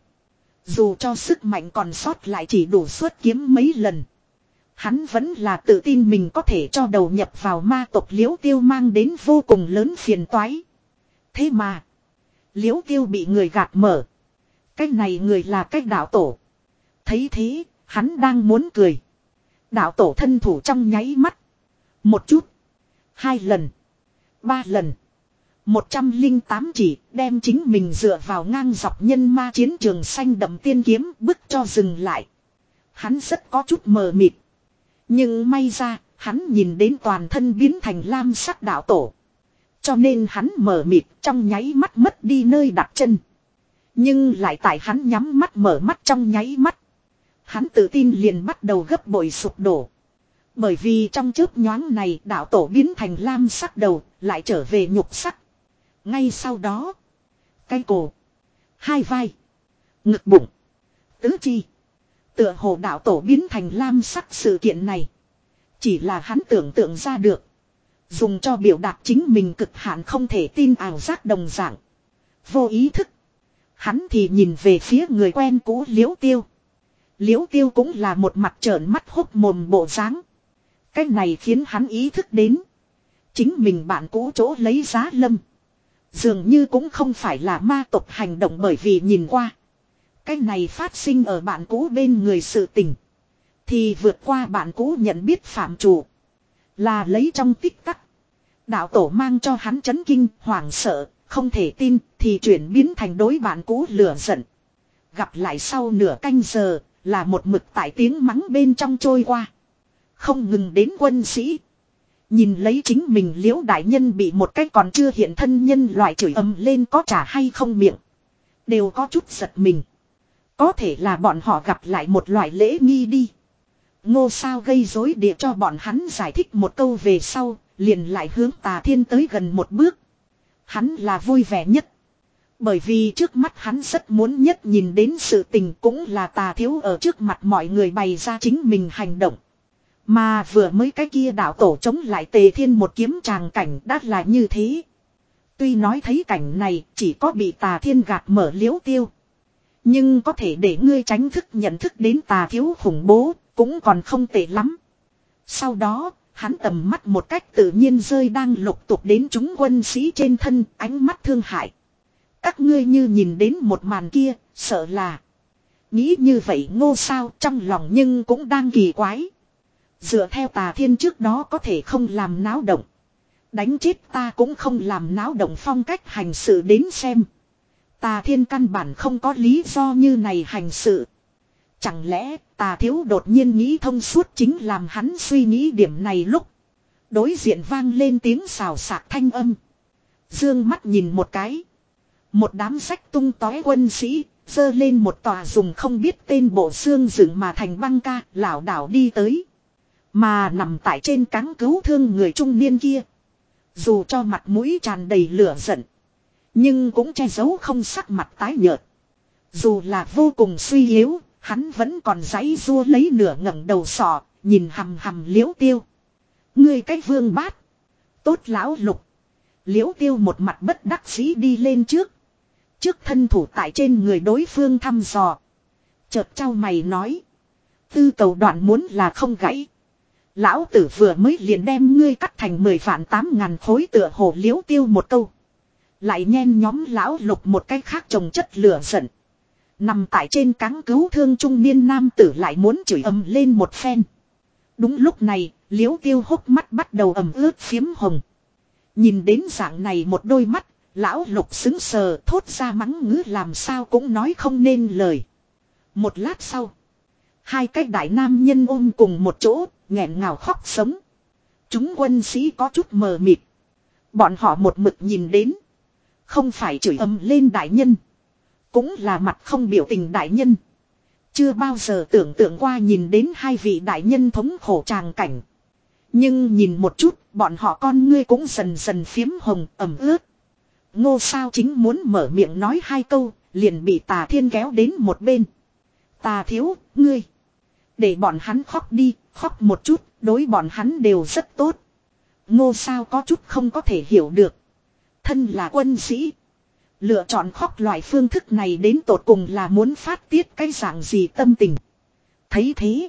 Dù cho sức mạnh còn sót lại chỉ đủ xuất kiếm mấy lần. Hắn vẫn là tự tin mình có thể cho đầu nhập vào ma tộc Liễu Tiêu mang đến vô cùng lớn phiền toái. Thế mà, Liễu Tiêu bị người gạt mở. Cái này người là cái đạo tổ. Thấy thế, hắn đang muốn cười. Đạo tổ thân thủ trong nháy mắt. Một chút, hai lần, ba lần. Một trăm linh tám chỉ đem chính mình dựa vào ngang dọc nhân ma chiến trường xanh đậm tiên kiếm bức cho dừng lại. Hắn rất có chút mờ mịt. Nhưng may ra, hắn nhìn đến toàn thân biến thành lam sắc đạo tổ. Cho nên hắn mờ mịt trong nháy mắt mất đi nơi đặt chân. Nhưng lại tại hắn nhắm mắt mở mắt trong nháy mắt. Hắn tự tin liền bắt đầu gấp bội sụp đổ. Bởi vì trong chớp nhoáng này đạo tổ biến thành lam sắc đầu, lại trở về nhục sắc. Ngay sau đó, cái cổ, hai vai, ngực bụng, tứ chi. Tựa hồ đạo tổ biến thành lam sắc sự kiện này. Chỉ là hắn tưởng tượng ra được. Dùng cho biểu đạt chính mình cực hạn không thể tin ảo giác đồng dạng. Vô ý thức. Hắn thì nhìn về phía người quen cũ Liễu Tiêu. Liễu Tiêu cũng là một mặt trợn mắt hốc mồm bộ dáng. Cái này khiến hắn ý thức đến. Chính mình bạn cũ chỗ lấy giá lâm. Dường như cũng không phải là ma tộc hành động bởi vì nhìn qua. Cái này phát sinh ở bạn cũ bên người sự tình. Thì vượt qua bạn cũ nhận biết phạm chủ. Là lấy trong tích tắc. Đạo tổ mang cho hắn chấn kinh, hoảng sợ, không thể tin, thì chuyển biến thành đối bạn cũ lửa giận. Gặp lại sau nửa canh giờ, là một mực tại tiếng mắng bên trong trôi qua. Không ngừng đến quân sĩ. Nhìn lấy chính mình Liễu đại nhân bị một cách còn chưa hiện thân nhân loại chửi ầm lên có trả hay không miệng. Đều có chút giật mình. Có thể là bọn họ gặp lại một loại lễ nghi đi. Ngô Sao gây rối địa cho bọn hắn giải thích một câu về sau, liền lại hướng Tà Thiên tới gần một bước. Hắn là vui vẻ nhất. Bởi vì trước mắt hắn rất muốn nhất nhìn đến sự tình cũng là Tà Thiếu ở trước mặt mọi người bày ra chính mình hành động. Mà vừa mới cái kia đạo tổ chống lại Tề Thiên một kiếm tràng cảnh đã là như thế. Tuy nói thấy cảnh này chỉ có bị Tà Thiên gạt mở Liễu Tiêu. Nhưng có thể để ngươi tránh thức nhận thức đến Tà Thiếu khủng bố, cũng còn không tệ lắm. Sau đó, hắn tầm mắt một cách tự nhiên rơi đang lục tục đến chúng quân sĩ trên thân, ánh mắt thương hại. Các ngươi như nhìn đến một màn kia, sợ là. Nghĩ như vậy Ngô Sao trong lòng nhưng cũng đang kỳ quái. Dựa theo Tà Thiên trước đó có thể không làm náo động. Đánh chết ta cũng không làm náo động phong cách hành sự đến xem. Tà Thiên căn bản không có lý do như này hành sự. Chẳng lẽ Tà Thiếu đột nhiên nghĩ thông suốt chính làm hắn suy nghĩ điểm này lúc. Đối diện vang lên tiếng xào xạc thanh âm. Dương mắt nhìn một cái. Một đám sách tung tóe quân sĩ, dơ lên một tòa dùng không biết tên bộ xương dựng mà thành băng ca, lảo đảo đi tới. Mà nằm tại trên cáng cứu thương người trung niên kia. Dù cho mặt mũi tràn đầy lửa giận. Nhưng cũng che giấu không sắc mặt tái nhợt. Dù là vô cùng suy yếu, hắn vẫn còn giãy giụa lấy nửa ngẩng đầu sọ, nhìn hằm hằm Liễu Tiêu. Ngươi cái vương bát. Tốt lão Lục. Liễu Tiêu một mặt bất đắc dĩ đi lên trước. Trước thân thủ tại trên người đối phương thăm dò. Chợt trao mày nói. Tư cầu đoạn muốn là không gãy. Lão tử vừa mới liền đem ngươi cắt thành mười vạn tám ngàn khối tựa hồ Liễu Tiêu một câu. Lại nhen nhóm lão lục một cái khác trồng chất lửa giận. Nằm tại trên cáng cứu thương trung niên nam tử lại muốn chửi ầm lên một phen. Đúng lúc này, Liễu Tiêu hốc mắt bắt đầu ẩm ướt phiếm hồng. Nhìn đến dạng này một đôi mắt, lão lục xứng sờ thốt ra mắng ngữ làm sao cũng nói không nên lời. Một lát sau, hai cái đại nam nhân ôm cùng một chỗ, nghẹn ngào khóc sống. Chúng quân sĩ có chút mờ mịt. Bọn họ một mực nhìn đến. Không phải chửi ầm lên đại nhân. Cũng là mặt không biểu tình đại nhân. Chưa bao giờ tưởng tượng qua nhìn đến hai vị đại nhân thống khổ tràng cảnh. Nhưng nhìn một chút, bọn họ con ngươi cũng dần dần phiếm hồng, ẩm ướt. Ngô Sao Chính muốn mở miệng nói hai câu, liền bị Tà Thiên kéo đến một bên. Tà thiếu, ngươi. Để bọn hắn khóc đi, khóc một chút, đối bọn hắn đều rất tốt. Ngô Sao có chút không có thể hiểu được. Thân là quân sĩ. Lựa chọn khóc loại phương thức này đến tột cùng là muốn phát tiết cái dạng gì tâm tình. Thấy thế.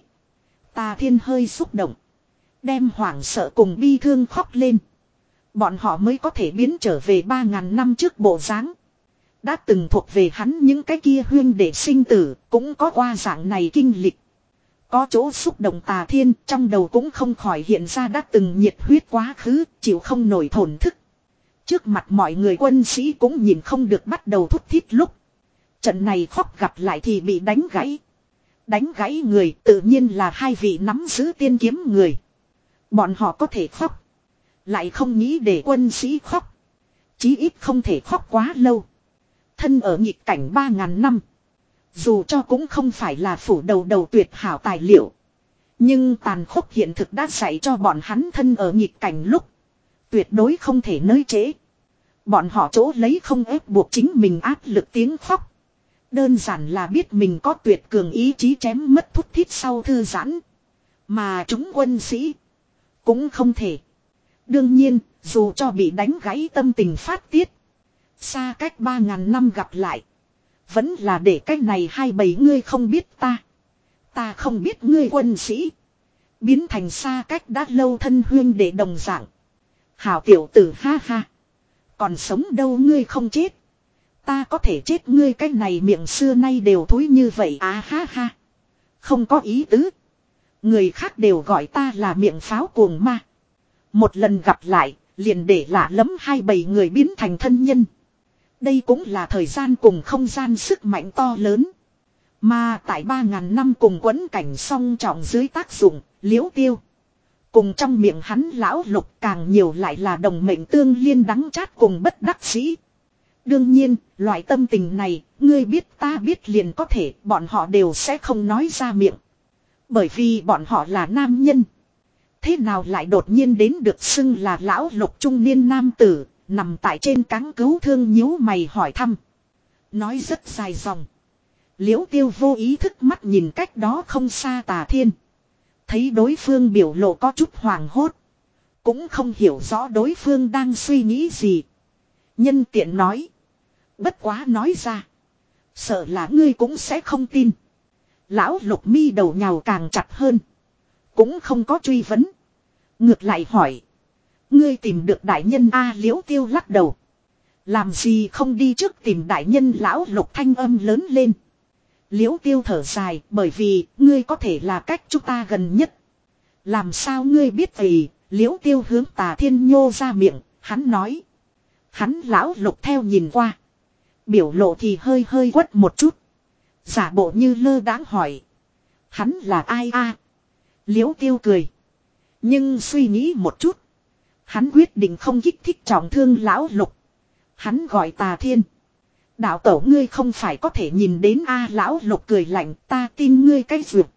Tà Thiên hơi xúc động. Đem hoảng sợ cùng bi thương khóc lên. Bọn họ mới có thể biến trở về ba ngàn năm trước bộ dáng. Đã từng thuộc về hắn những cái kia huyên để sinh tử cũng có qua dạng này kinh lịch. Có chỗ xúc động Tà Thiên trong đầu cũng không khỏi hiện ra đã từng nhiệt huyết quá khứ chịu không nổi thổn thức. Trước mặt mọi người quân sĩ cũng nhìn không được bắt đầu thút thít lúc. Trận này khóc gặp lại thì bị đánh gãy. Đánh gãy người tự nhiên là hai vị nắm giữ tiên kiếm người. Bọn họ có thể khóc. Lại không nghĩ để quân sĩ khóc. Chí ít không thể khóc quá lâu. Thân ở nghịch cảnh ba ngàn năm. Dù cho cũng không phải là phủ đầu đầu tuyệt hảo tài liệu. Nhưng tàn khốc hiện thực đã dạy cho bọn hắn thân ở nghịch cảnh lúc. Tuyệt đối không thể nới chế. Bọn họ chỗ lấy không ép buộc chính mình áp lực tiếng khóc. Đơn giản là biết mình có tuyệt cường ý chí chém mất thút thít sau thư giãn. Mà chúng quân sĩ cũng không thể. Đương nhiên, dù cho bị đánh gãy tâm tình phát tiết. Xa cách ba ngàn năm gặp lại. Vẫn là để cách này hai bầy ngươi không biết ta. Ta không biết ngươi quân sĩ. Biến thành xa cách đã lâu thân huyên để đồng dạng. Hảo tiểu tử ha ha. Còn sống đâu ngươi không chết. Ta có thể chết ngươi cái này miệng xưa nay đều thối như vậy à ha ha. Không có ý tứ. Người khác đều gọi ta là miệng pháo cuồng ma. Một lần gặp lại, liền để lạ lẫm hai bầy người biến thành thân nhân. Đây cũng là thời gian cùng không gian sức mạnh to lớn. Mà tại ba ngàn năm cùng quấn cảnh song trọng dưới tác dụng, Liễu Tiêu. Cùng trong miệng hắn lão lục càng nhiều lại là đồng mệnh tương liên đắng chát cùng bất đắc dĩ. Đương nhiên, loại tâm tình này, ngươi biết ta biết liền có thể, bọn họ đều sẽ không nói ra miệng. Bởi vì bọn họ là nam nhân. Thế nào lại đột nhiên đến được xưng là lão lục trung niên nam tử, nằm tại trên cáng cứu thương nhíu mày hỏi thăm. Nói rất dài dòng. Liễu Tiêu vô ý thức mắt nhìn cách đó không xa Tà Thiên. Thấy đối phương biểu lộ có chút hoảng hốt. Cũng không hiểu rõ đối phương đang suy nghĩ gì. Nhân tiện nói. Bất quá nói ra. Sợ là ngươi cũng sẽ không tin. Lão lục mi đầu nhào càng chặt hơn. Cũng không có truy vấn. Ngược lại hỏi. Ngươi tìm được đại nhân A à, Liễu Tiêu lắc đầu. Làm gì không đi trước tìm đại nhân lão lục thanh âm lớn lên. Liễu Tiêu thở dài bởi vì ngươi có thể là cách chúng ta gần nhất. Làm sao ngươi biết gì? Liễu Tiêu hướng Tà Thiên nhô ra miệng, hắn nói. Hắn lão lục theo nhìn qua. Biểu lộ thì hơi hơi quất một chút. Giả bộ như lơ đãng hỏi. Hắn là ai a? À? Liễu Tiêu cười. Nhưng suy nghĩ một chút. Hắn quyết định không kích thích trọng thương lão lục. Hắn gọi Tà Thiên. Đạo tổ ngươi không phải có thể nhìn đến a à, lão lục cười lạnh ta tin ngươi cái dược.